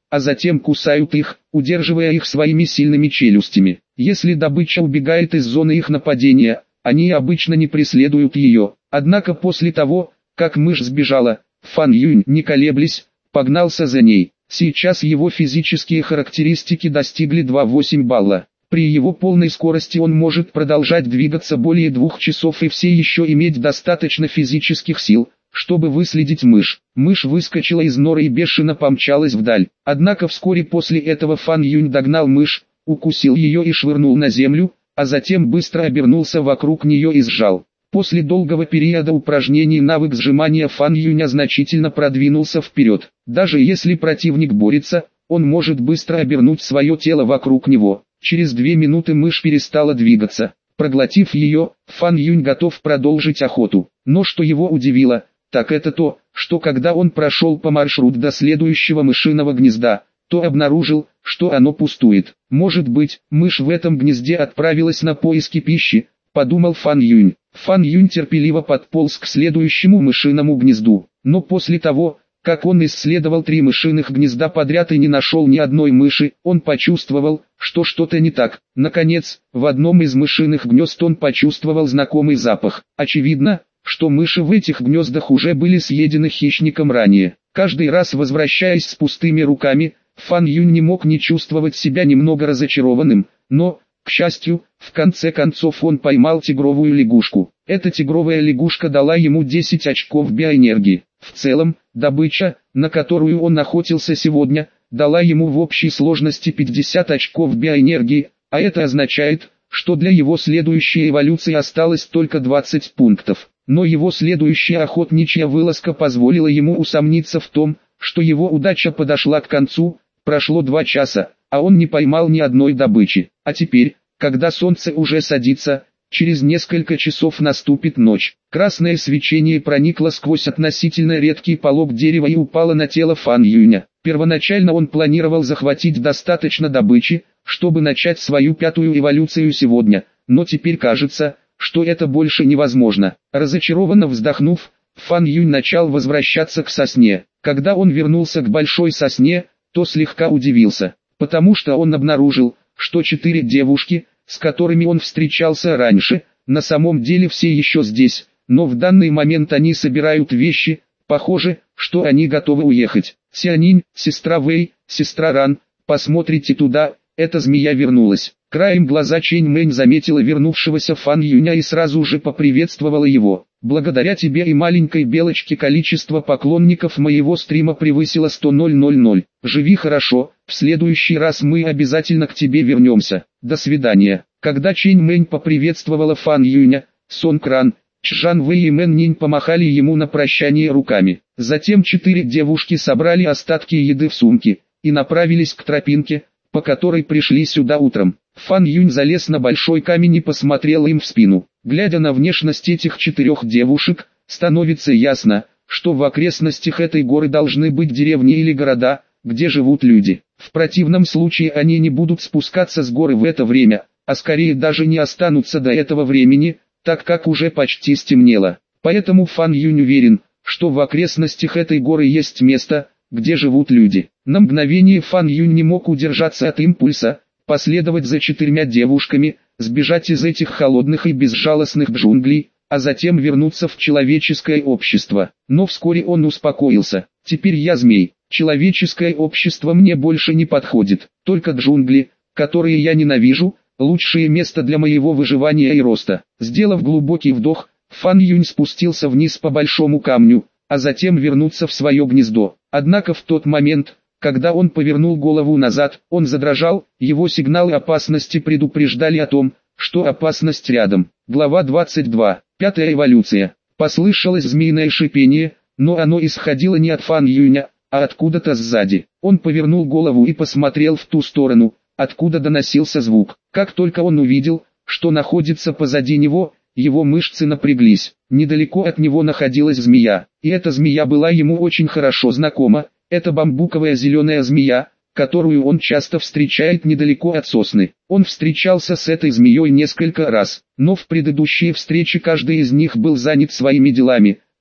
S1: а затем кусают их, удерживая их своими сильными челюстями. Если добыча убегает из зоны их нападения, они обычно не преследуют ее. Однако после того, как мышь сбежала, Фан Юнь, не колеблясь, погнался за ней. Сейчас его физические характеристики достигли 2,8 балла. При его полной скорости он может продолжать двигаться более 2 часов и все еще иметь достаточно физических сил, чтобы выследить мышь. Мышь выскочила из норы и бешено помчалась вдаль. Однако вскоре после этого Фан Юнь догнал мышь, укусил ее и швырнул на землю, а затем быстро обернулся вокруг нее и сжал. После долгого периода упражнений навык сжимания Фан Юня значительно продвинулся вперед. Даже если противник борется, он может быстро обернуть свое тело вокруг него. Через 2 минуты мышь перестала двигаться. Проглотив ее, Фан Юнь готов продолжить охоту. Но что его удивило, так это то, что когда он прошел по маршруту до следующего мышиного гнезда, то обнаружил, что оно пустует. Может быть, мышь в этом гнезде отправилась на поиски пищи, подумал Фан Юнь. Фан Юнь терпеливо подполз к следующему мышиному гнезду. Но после того, как он исследовал 3 мышиных гнезда подряд и не нашел ни одной мыши, он почувствовал, что что-то не так. Наконец, в одном из мышиных гнезд он почувствовал знакомый запах. Очевидно, что мыши в этих гнездах уже были съедены хищником ранее. Каждый раз возвращаясь с пустыми руками, Фан Юнь не мог не чувствовать себя немного разочарованным, но, к счастью, в конце концов он поймал тигровую лягушку. Эта тигровая лягушка дала ему 10 очков биоэнергии. В целом, добыча, на которую он охотился сегодня, дала ему в общей сложности 50 очков биоэнергии, а это означает, что для его следующей эволюции осталось только 20 пунктов. Но его следующая охотничья вылазка позволила ему усомниться в том, что его удача подошла к концу. Прошло 2 часа, а он не поймал ни одной добычи. А теперь, когда солнце уже садится, через несколько часов наступит ночь. Красное свечение проникло сквозь относительно редкий полог дерева и упало на тело Фан Юня. Первоначально он планировал захватить достаточно добычи, чтобы начать свою 5-ю эволюцию сегодня, но теперь кажется, что это больше невозможно. Разочарованно вздохнув, Фан Юнь начал возвращаться к сосне. Когда он вернулся к большой сосне, то слегка удивился, потому что он обнаружил, что 4 девушки, с которыми он встречался раньше, на самом деле все еще здесь, но в данный момент они собирают вещи, похоже, что они готовы уехать. Сянинь, сестра Вэй, сестра Ран, посмотрите туда, эта змея вернулась. Краем глаза Чэнь Мэнь заметила вернувшегося Фан Юня и сразу же поприветствовала его. Благодаря тебе и маленькой белочке количество поклонников моего стрима превысило 100 000. Живи хорошо, в следующий раз мы обязательно к тебе вернемся. До свидания. Когда Чэнь Мэнь поприветствовала Фан Юня, Сон Кран, Чжан Вэй и Мэн Нинь помахали ему на прощание руками. Затем 4 девушки собрали остатки еды в сумки и направились к тропинке, по которой пришли сюда утром. Фан Юнь залез на большой камень и посмотрел им в спину. Глядя на внешность этих 4 девушек, становится ясно, что в окрестностях этой горы должны быть деревни или города, где живут люди. В противном случае они не будут спускаться с горы в это время, а скорее даже не останутся до этого времени, так как уже почти стемнело. Поэтому Фан Юнь уверен, что в окрестностях этой горы есть место, где живут люди. На мгновение Фан Юнь не мог удержаться от импульса последовать за 4 девушками, сбежать из этих холодных и безжалостных джунглей, а затем вернуться в человеческое общество. Но вскоре он успокоился. Теперь я змей. Человеческое общество мне больше не подходит. Только джунгли, которые я ненавижу, лучшее место для моего выживания и роста. Сделав глубокий вдох, Фан Юнь спустился вниз по большому камню, а затем вернуться в свое гнездо. Однако в тот момент, когда он повернул голову назад, он задрожал, его сигналы опасности предупреждали о том, что опасность рядом. Глава 22. 5-я эволюция. Послышалось змеиное шипение, но оно исходило не от Фан Юня, а откуда-то сзади. Он повернул голову и посмотрел в ту сторону, откуда доносился звук. Как только он увидел, что находится позади него, его мышцы напряглись. Недалеко от него находилась змея, и эта змея была ему очень хорошо знакома. Это бамбуковая зеленая змея, которую он часто встречает недалеко от сосны. Он встречался с этой змеей несколько раз, но в предыдущие встречи каждый из них был занят своими делами,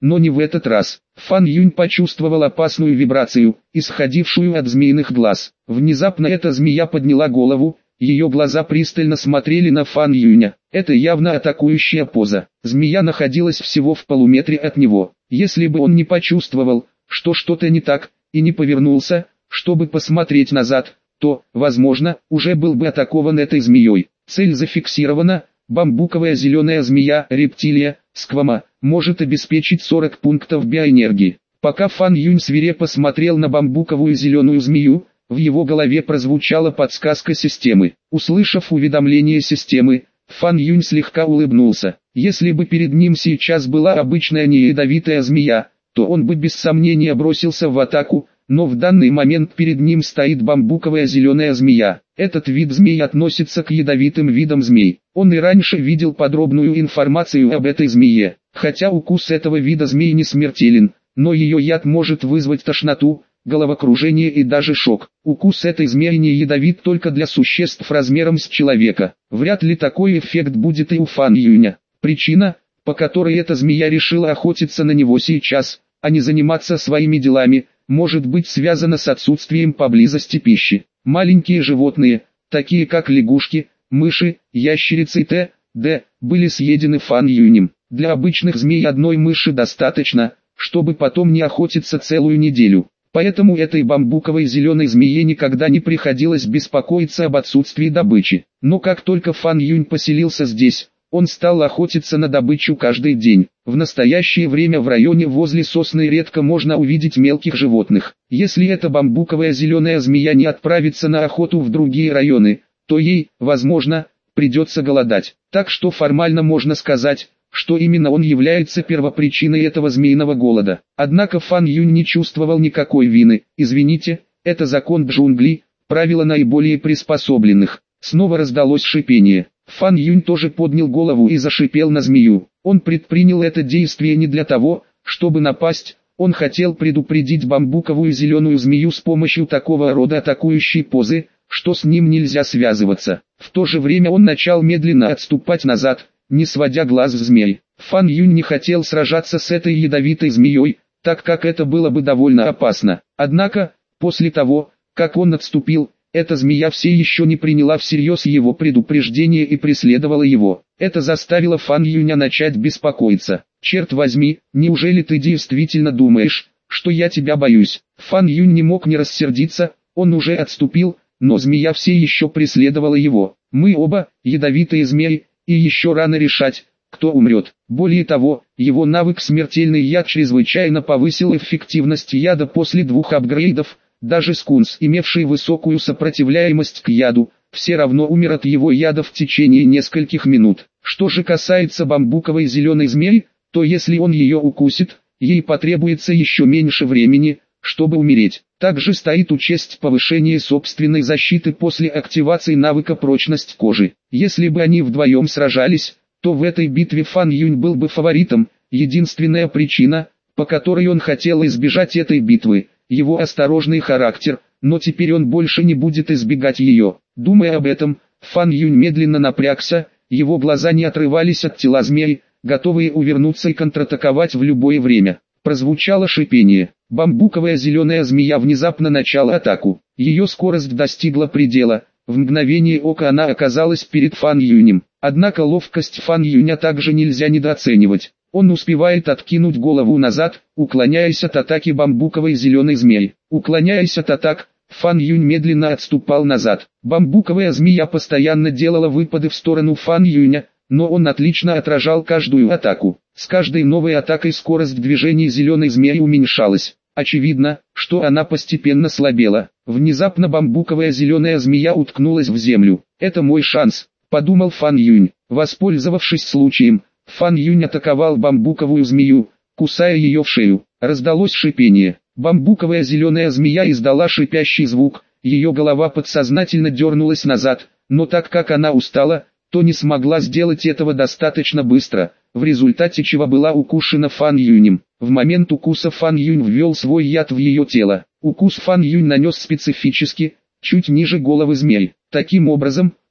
S1: но не в этот раз. Фан Юнь почувствовал опасную вибрацию, исходившую от змеиных глаз. Внезапно эта змея подняла голову, ее глаза пристально смотрели на Фан Юня. Это явно атакующая поза. Змея находилась всего в полуметре от него. Если бы он не почувствовал, что что-то не так, и не повернулся, чтобы посмотреть назад, то, возможно, уже был бы атакован этой змеей. Цель зафиксирована. Бамбуковая зеленая змея, рептилия, сквама, может обеспечить 40 пунктов биоэнергии. Пока Фан Юнь свирепо смотрел на бамбуковую зеленую змею, в его голове прозвучала подсказка системы. Услышав уведомление системы, Фан Юнь слегка улыбнулся. Если бы перед ним сейчас была обычная неядовитая змея, то он бы без сомнения бросился в атаку, но в данный момент перед ним стоит бамбуковая зеленая змея. Этот вид змей относится к ядовитым видам змей. Он и раньше видел подробную информацию об этой змее. Хотя укус этого вида змей не смертелен, но ее яд может вызвать тошноту, головокружение и даже шок. Укус этой змеи не ядовит только для существ размером с человека. Вряд ли такой эффект будет и у Фан Юня. Причина, по которой эта змея решила охотиться на него сейчас, а не заниматься своими делами, может быть связана с отсутствием поблизости пищи. Маленькие животные, такие как лягушки, мыши, ящерицы и т.д., были съедены Фан Юнем. Для обычных змей одной мыши достаточно, чтобы потом не охотиться целую неделю. Поэтому этой бамбуковой зеленой змее никогда не приходилось беспокоиться об отсутствии добычи. Но как только Фан Юнь поселился здесь, он стал охотиться на добычу каждый день. В настоящее время в районе возле сосны редко можно увидеть мелких животных. Если эта бамбуковая зеленая змея не отправится на охоту в другие районы, то ей, возможно, придется голодать. Так что формально можно сказать, что именно он является первопричиной этого змеиного голода. Однако Фан Юнь не чувствовал никакой вины. Извините, это закон джунглей, правило наиболее приспособленных. Снова раздалось шипение. Фан Юнь тоже поднял голову и зашипел на змею. Он предпринял это действие не для того, чтобы напасть, он хотел предупредить бамбуковую зеленую змею с помощью такого рода атакующей позы, что с ним нельзя связываться. В то же время он начал медленно отступать назад, не сводя глаз с змей. Фан Юнь не хотел сражаться с этой ядовитой змеей, так как это было бы довольно опасно. Однако, после того, как он отступил, эта змея все еще не приняла всерьез его предупреждение и преследовала его. Это заставило Фан Юня начать беспокоиться. «Черт возьми, неужели ты действительно думаешь, что я тебя боюсь?» Фан Юнь не мог не рассердиться, он уже отступил, но змея все еще преследовала его. «Мы оба, ядовитые змеи, и еще рано решать, кто умрет». Более того, его навык «Смертельный яд» чрезвычайно повысил эффективность яда после 2 апгрейдов. Даже скунс, имевший высокую сопротивляемость к яду, все равно умер от его яда в течение нескольких минут. Что же касается бамбуковой зеленой змеи, то если он ее укусит, ей потребуется еще меньше времени, чтобы умереть. Также стоит учесть повышение собственной защиты после активации навыка «Прочность кожи». Если бы они вдвоем сражались, то в этой битве Фан Юнь был бы фаворитом. Единственная причина, по которой он хотел избежать этой битвы, его осторожный характер, но теперь он больше не будет избегать ее. Думая об этом, Фан Юнь медленно напрягся, его глаза не отрывались от тела змей, готовые увернуться и контратаковать в любое время. Прозвучало шипение. Бамбуковая зеленая змея внезапно начала атаку. Ее скорость достигла предела, в мгновение ока она оказалась перед Фан Юнем. Однако ловкость Фан Юня также нельзя недооценивать. Он успевает откинуть голову назад, уклоняясь от атаки бамбуковой зеленой змеи. Уклоняясь от атак, Фан Юнь медленно отступал назад. Бамбуковая змея постоянно делала выпады в сторону Фан Юня, но он отлично отражал каждую атаку. С каждой новой атакой скорость движений зеленой змеи уменьшалась. Очевидно, что она постепенно слабела. Внезапно бамбуковая зеленая змея уткнулась в землю. «Это мой шанс», — подумал Фан Юнь. Воспользовавшись случаем, Фан Юнь атаковал бамбуковую змею, кусая ее в шею. Раздалось шипение. Бамбуковая зеленая змея издала шипящий звук, ее голова подсознательно дернулась назад, но так как она устала, то не смогла сделать этого достаточно быстро, в результате чего была укушена Фан Юнем. В момент укуса Фан Юнь ввел свой яд в ее тело. Укус Фан Юнь нанес специфически, чуть ниже головы змей. Таким образом,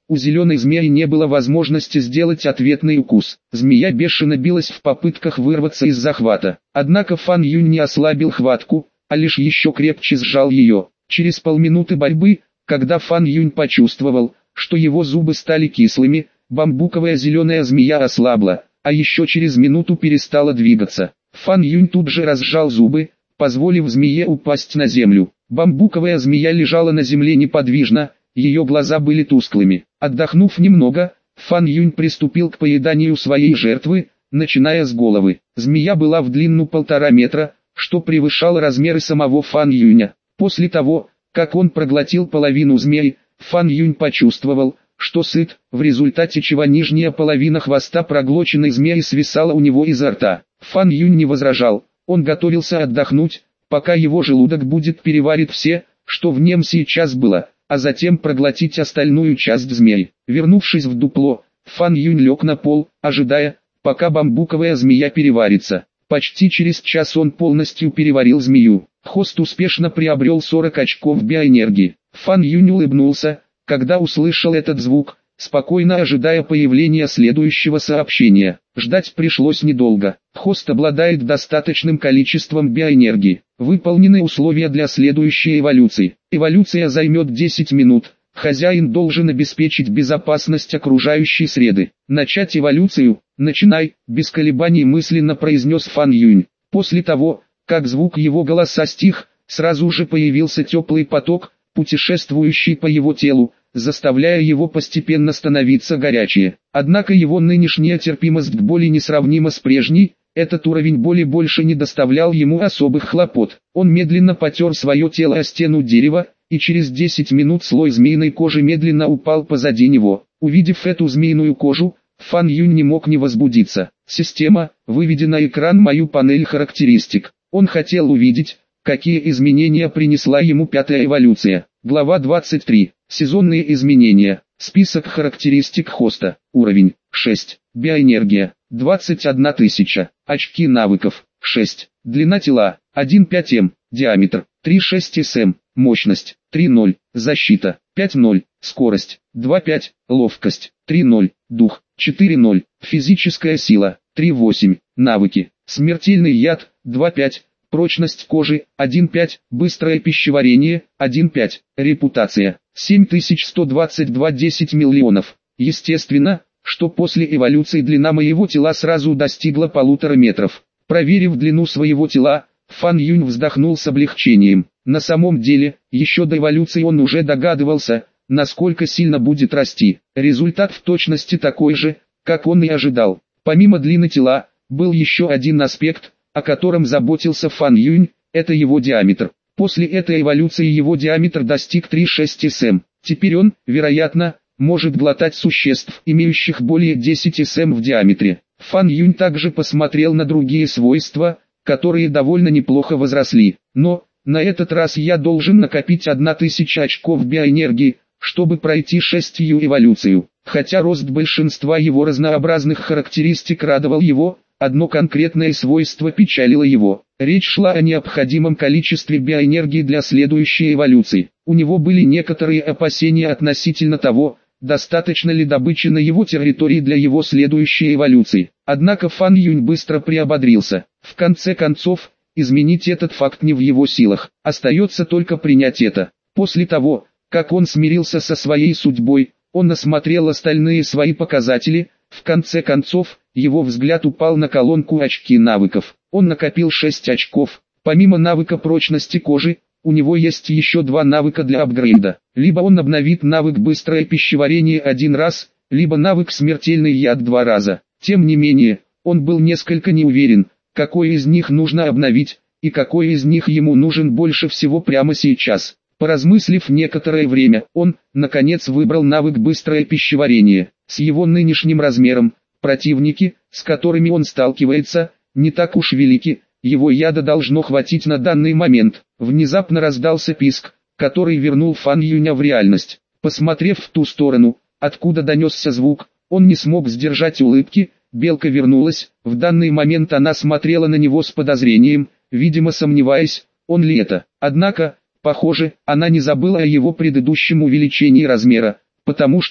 S1: у зеленой змеи не было возможности сделать ответный укус. Змея бешено билась в попытках вырваться из захвата. Однако Фан Юнь не ослабил хватку, а лишь еще крепче сжал ее. Через полминуты борьбы, когда Фан Юнь почувствовал, что его зубы стали кислыми, бамбуковая зеленая змея ослабла, а еще через минуту перестала двигаться. Фан Юнь тут же разжал зубы, позволив змее упасть на землю. Бамбуковая змея лежала на земле неподвижно, ее глаза были тусклыми. Отдохнув немного, Фан Юнь приступил к поеданию своей жертвы, начиная с головы. Змея была в длину 1,5 метра, что превышало размеры самого Фан Юня. После того, как он проглотил половину змеи, Фан Юнь почувствовал, что сыт, в результате чего нижняя половина хвоста проглоченной змеи свисала у него изо рта. Фан Юнь не возражал, он готовился отдохнуть, пока его желудок будет переварить все, что в нем сейчас было, а затем проглотить остальную часть змеи. Вернувшись в дупло, Фан Юнь лег на пол, ожидая, пока бамбуковая змея переварится. Почти через час он полностью переварил змею. Хост успешно приобрел 40 очков биоэнергии. Фан Юнь улыбнулся, когда услышал этот звук, спокойно ожидая появления следующего сообщения. Ждать пришлось недолго. Хост обладает достаточным количеством биоэнергии. Выполнены условия для следующей эволюции. Эволюция займет 10 минут. Хозяин должен обеспечить безопасность окружающей среды. Начать эволюцию? Начинай, без колебаний мысленно произнес Фан Юнь. После того, как звук его голоса стих, сразу же появился теплый поток, путешествующий по его телу, заставляя его постепенно становиться горячее. Однако его нынешняя терпимость к боли несравнима с прежней, этот уровень боли больше не доставлял ему особых хлопот. Он медленно потер свое тело о стену дерева, и через 10 минут слой змеиной кожи медленно упал позади него. Увидев эту змеиную кожу, Фан Юнь не мог не возбудиться. Система, выведи на экран мою панель характеристик. Он хотел увидеть, какие изменения принесла ему пятая эволюция. Глава 23. Сезонные изменения. Список характеристик хоста. Уровень 6. Биоэнергия 21 тысяча. Очки навыков 6. Длина тела 1,5 м. Диаметр 3,6 см. Мощность 3,0. Защита 5,0. Скорость 2,5. Ловкость 3,0. Дух 4,0. Физическая сила 3,8. Навыки. Смертельный яд 2,5. Прочность кожи 1,5, быстрое пищеварение 1,5, репутация 7122 10 миллионов. Естественно, что после эволюции длина моего тела сразу достигла 1,5 метров. Проверив длину своего тела, Фан Юнь вздохнул с облегчением. На самом деле, еще до эволюции он уже догадывался, насколько сильно будет расти. Результат в точности такой же, как он и ожидал. Помимо длины тела, был еще один аспект, о котором заботился Фан Юнь, это его диаметр. После этой эволюции его диаметр достиг 3,6 см. Теперь он, вероятно, может глотать существ, имеющих более 10 см в диаметре. Фан Юнь также посмотрел на другие свойства, которые довольно неплохо возросли. Но, на этот раз я должен накопить 1000 очков биоэнергии, чтобы пройти 6-ю эволюцию. Хотя рост большинства его разнообразных характеристик радовал его, одно конкретное свойство печалило его. Речь шла о необходимом количестве биоэнергии для следующей эволюции. У него были некоторые опасения относительно того, достаточно ли добычи на его территории для его следующей эволюции. Однако Фан Юнь быстро приободрился. В конце концов, изменить этот факт не в его силах. Остается только принять это. После того, как он смирился со своей судьбой, он осмотрел остальные свои показатели. В конце концов, его взгляд упал на колонку очки навыков. Он накопил 6 очков. Помимо навыка прочности кожи, у него есть еще 2 навыка для апгрейда. Либо он обновит навык быстрое пищеварение 1 раз, либо навык смертельный яд 2 раза. Тем не менее, он был несколько не уверен, какой из них нужно обновить, и какой из них ему нужен больше всего прямо сейчас. Поразмыслив некоторое время, он, наконец, выбрал навык быстрое пищеварение. С его нынешним размером, противники, с которыми он сталкивается, не так уж велики, его яда должно хватить на данный момент. Внезапно раздался писк, который вернул Фан Юня в реальность. Посмотрев в ту сторону, откуда донесся звук, он не смог сдержать улыбки. Белка вернулась, в данный момент она смотрела на него с подозрением, видимо сомневаясь, он ли это. Однако, похоже, она не забыла о его предыдущем увеличении размера, потому что,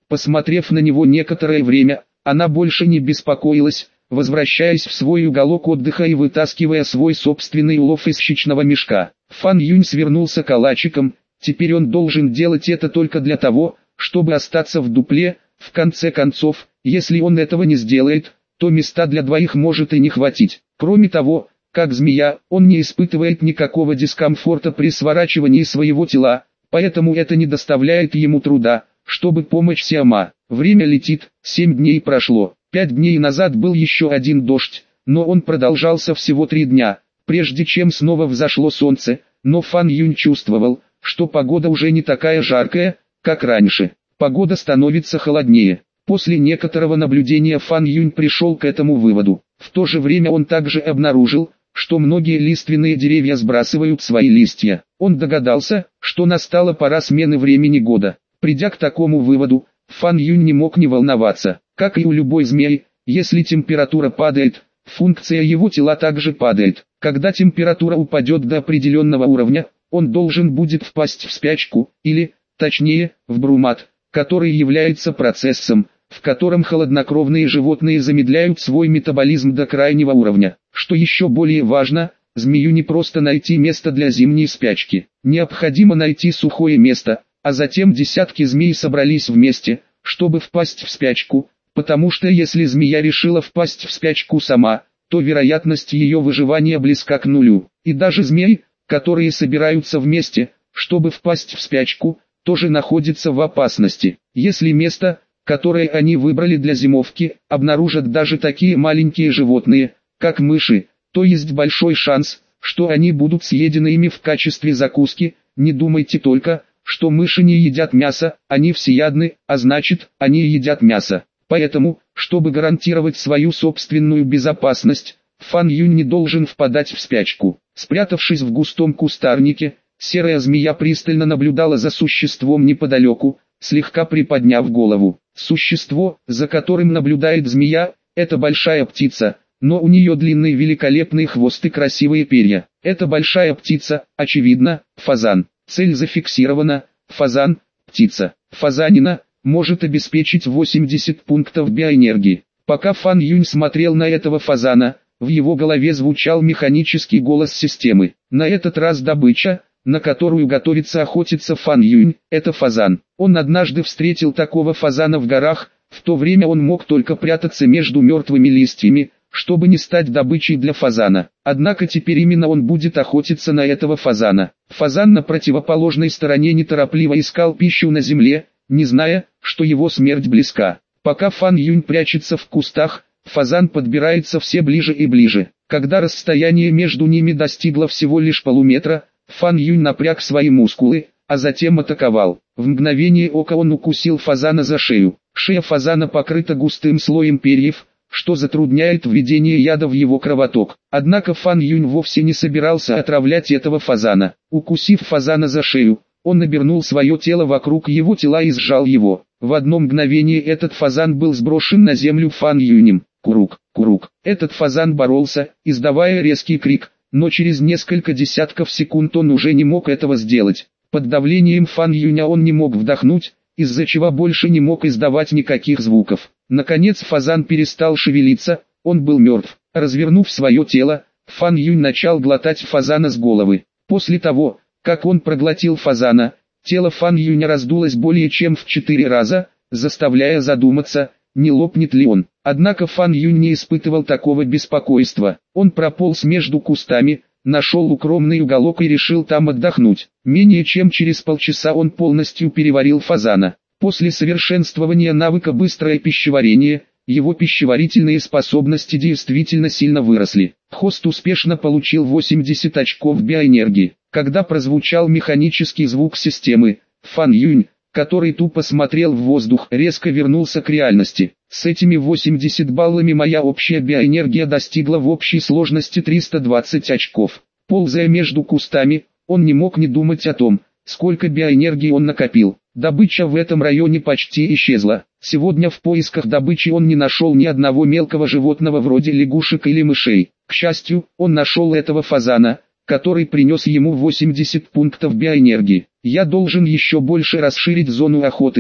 S1: Посмотрев на него некоторое время, она больше не беспокоилась, возвращаясь в свой уголок отдыха и вытаскивая свой собственный улов из щичного мешка. Фан Юнь свернулся калачиком, теперь он должен делать это только для того, чтобы остаться в дупле. В конце концов, если он этого не сделает, то места для двоих может и не хватить. Кроме того, как змея, он не испытывает никакого дискомфорта при сворачивании своего тела, поэтому это не доставляет ему труда, чтобы помочь Сиама. Время летит, 7 дней прошло. 5 дней назад был еще один дождь, но он продолжался всего 3 дня, прежде чем снова взошло солнце, но Фан Юнь чувствовал, что погода уже не такая жаркая, как раньше. Погода становится холоднее. После некоторого наблюдения Фан Юнь пришел к этому выводу. В то же время он также обнаружил, что многие лиственные деревья сбрасывают свои листья. Он догадался, что настала пора смены времени года. Придя к такому выводу, Фан Юнь не мог не волноваться. Как и у любой змеи, если температура падает, функция его тела также падает. Когда температура упадет до определенного уровня, он должен будет впасть в спячку, или, точнее, в брумат, который является процессом, в котором холоднокровные животные замедляют свой метаболизм до крайнего уровня. Что еще более важно, змею не просто найти место для зимней спячки. Необходимо найти сухое место, а затем десятки змей собрались вместе, чтобы впасть в спячку, потому что если змея решила впасть в спячку сама, то вероятность ее выживания близка к нулю. И даже змеи, которые собираются вместе, чтобы впасть в спячку, тоже находятся в опасности. Если место, которое они выбрали для зимовки, обнаружат даже такие маленькие животные, как мыши, то есть большой шанс, что они будут съедены ими в качестве закуски. Не думайте только, что мыши не едят мясо, они всеядны, а значит, они едят мясо. Поэтому, чтобы гарантировать свою собственную безопасность, Фан Юнь не должен впадать в спячку. Спрятавшись в густом кустарнике, серая змея пристально наблюдала за существом неподалеку, слегка приподняв голову. Существо, за которым наблюдает змея, это большая птица, но у нее длинный великолепный хвост и красивые перья. Это большая птица, очевидно, фазан. Цель зафиксирована, фазан, птица. Фазанина может обеспечить 80 пунктов биоэнергии. Пока Фан Юнь смотрел на этого фазана, в его голове звучал механический голос системы. На этот раз добыча, на которую готовится охотиться Фан Юнь, это фазан. Он однажды встретил такого фазана в горах, в то время он мог только прятаться между мертвыми листьями, чтобы не стать добычей для фазана. Однако теперь именно он будет охотиться на этого фазана. Фазан на противоположной стороне неторопливо искал пищу на земле, не зная, что его смерть близка. Пока Фан Юнь прячется в кустах, фазан подбирается все ближе и ближе. Когда расстояние между ними достигло всего лишь полуметра, Фан Юнь напряг свои мускулы, а затем атаковал. В мгновение ока он укусил фазана за шею. Шея фазана покрыта густым слоем перьев, что затрудняет введение яда в его кровоток. Однако Фан Юнь вовсе не собирался отравлять этого фазана. Укусив фазана за шею, он обернул свое тело вокруг его тела и сжал его. В одно мгновение этот фазан был сброшен на землю Фан Юнем. Курук, курук. Этот фазан боролся, издавая резкий крик, но через несколько десятков секунд он уже не мог этого сделать. Под давлением Фан Юня он не мог вдохнуть, из-за чего больше не мог издавать никаких звуков. Наконец фазан перестал шевелиться, он был мертв. Развернув свое тело, Фан Юнь начал глотать фазана с головы. После того, как он проглотил фазана, тело Фан Юня раздулось более чем в 4 раза, заставляя задуматься, не лопнет ли он. Однако Фан Юнь не испытывал такого беспокойства. Он прополз между кустами, нашел укромный уголок и решил там отдохнуть. Менее чем через полчаса он полностью переварил фазана. После совершенствования навыка быстрое пищеварение, его пищеварительные способности действительно сильно выросли. Хост успешно получил 80 очков биоэнергии. Когда прозвучал механический звук системы, Фан Юнь, который тупо смотрел в воздух, резко вернулся к реальности. С этими 80 баллами моя общая биоэнергия достигла в общей сложности 320 очков. Ползая между кустами, он не мог не думать о том, сколько биоэнергии он накопил. Добыча в этом районе почти исчезла. Сегодня в поисках добычи он не нашел ни одного мелкого животного вроде лягушек или мышей. К счастью, он нашел этого фазана, который принес ему 80 пунктов биоэнергии. Я должен еще больше расширить зону охоты,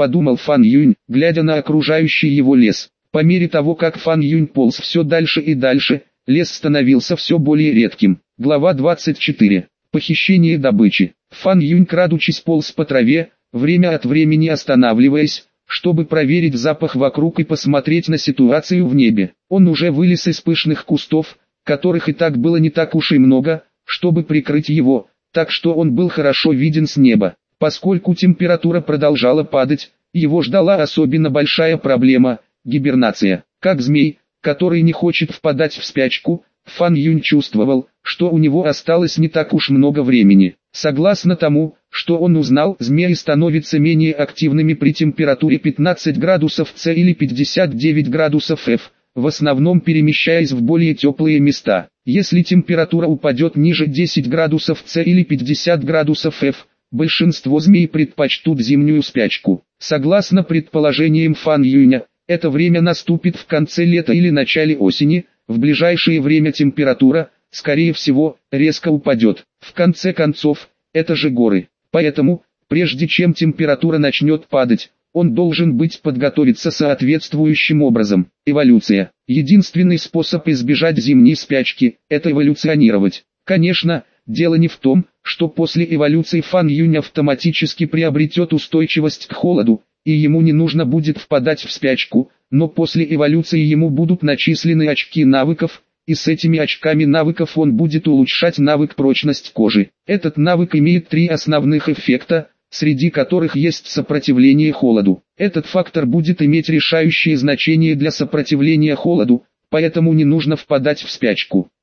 S1: подумал Фан Юнь, глядя на окружающий его лес. По мере того, как Фан Юнь полз все дальше и дальше, лес становился все более редким. Глава 24. Похищение добычи. Фан Юнь, крадучись, полз по траве, время от времени останавливаясь, чтобы проверить запах вокруг и посмотреть на ситуацию в небе. Он уже вылез из пышных кустов, которых и так было не так уж и много, чтобы прикрыть его, так что он был хорошо виден с неба. Поскольку температура продолжала падать, его ждала особенно большая проблема – гибернация. Как змей, который не хочет впадать в спячку, Фан Юнь чувствовал, что у него осталось не так уж много времени. Согласно тому, что он узнал, змеи становятся менее активными при температуре 15 градусов С или 59 градусов F, в основном перемещаясь в более теплые места. Если температура упадет ниже 10 градусов С или 50 градусов F, большинство змей предпочтут зимнюю спячку. Согласно предположениям Фан Юня, это время наступит в конце лета или начале осени. В ближайшее время температура, скорее всего, резко упадет. В конце концов, это же горы. Поэтому, прежде чем температура начнет падать, он должен быть подготовиться соответствующим образом. Эволюция. Единственный способ избежать зимней спячки – это эволюционировать. Конечно, дело не в том, что после эволюции Фан Юнь автоматически приобретет устойчивость к холоду, и ему не нужно будет впадать в спячку, но после эволюции ему будут начислены очки навыков, и с этими очками навыков он будет улучшать навык прочность кожи. Этот навык имеет 3 основных эффекта, среди которых есть сопротивление холоду. Этот фактор будет иметь решающее значение для сопротивления холоду, поэтому не нужно впадать в спячку.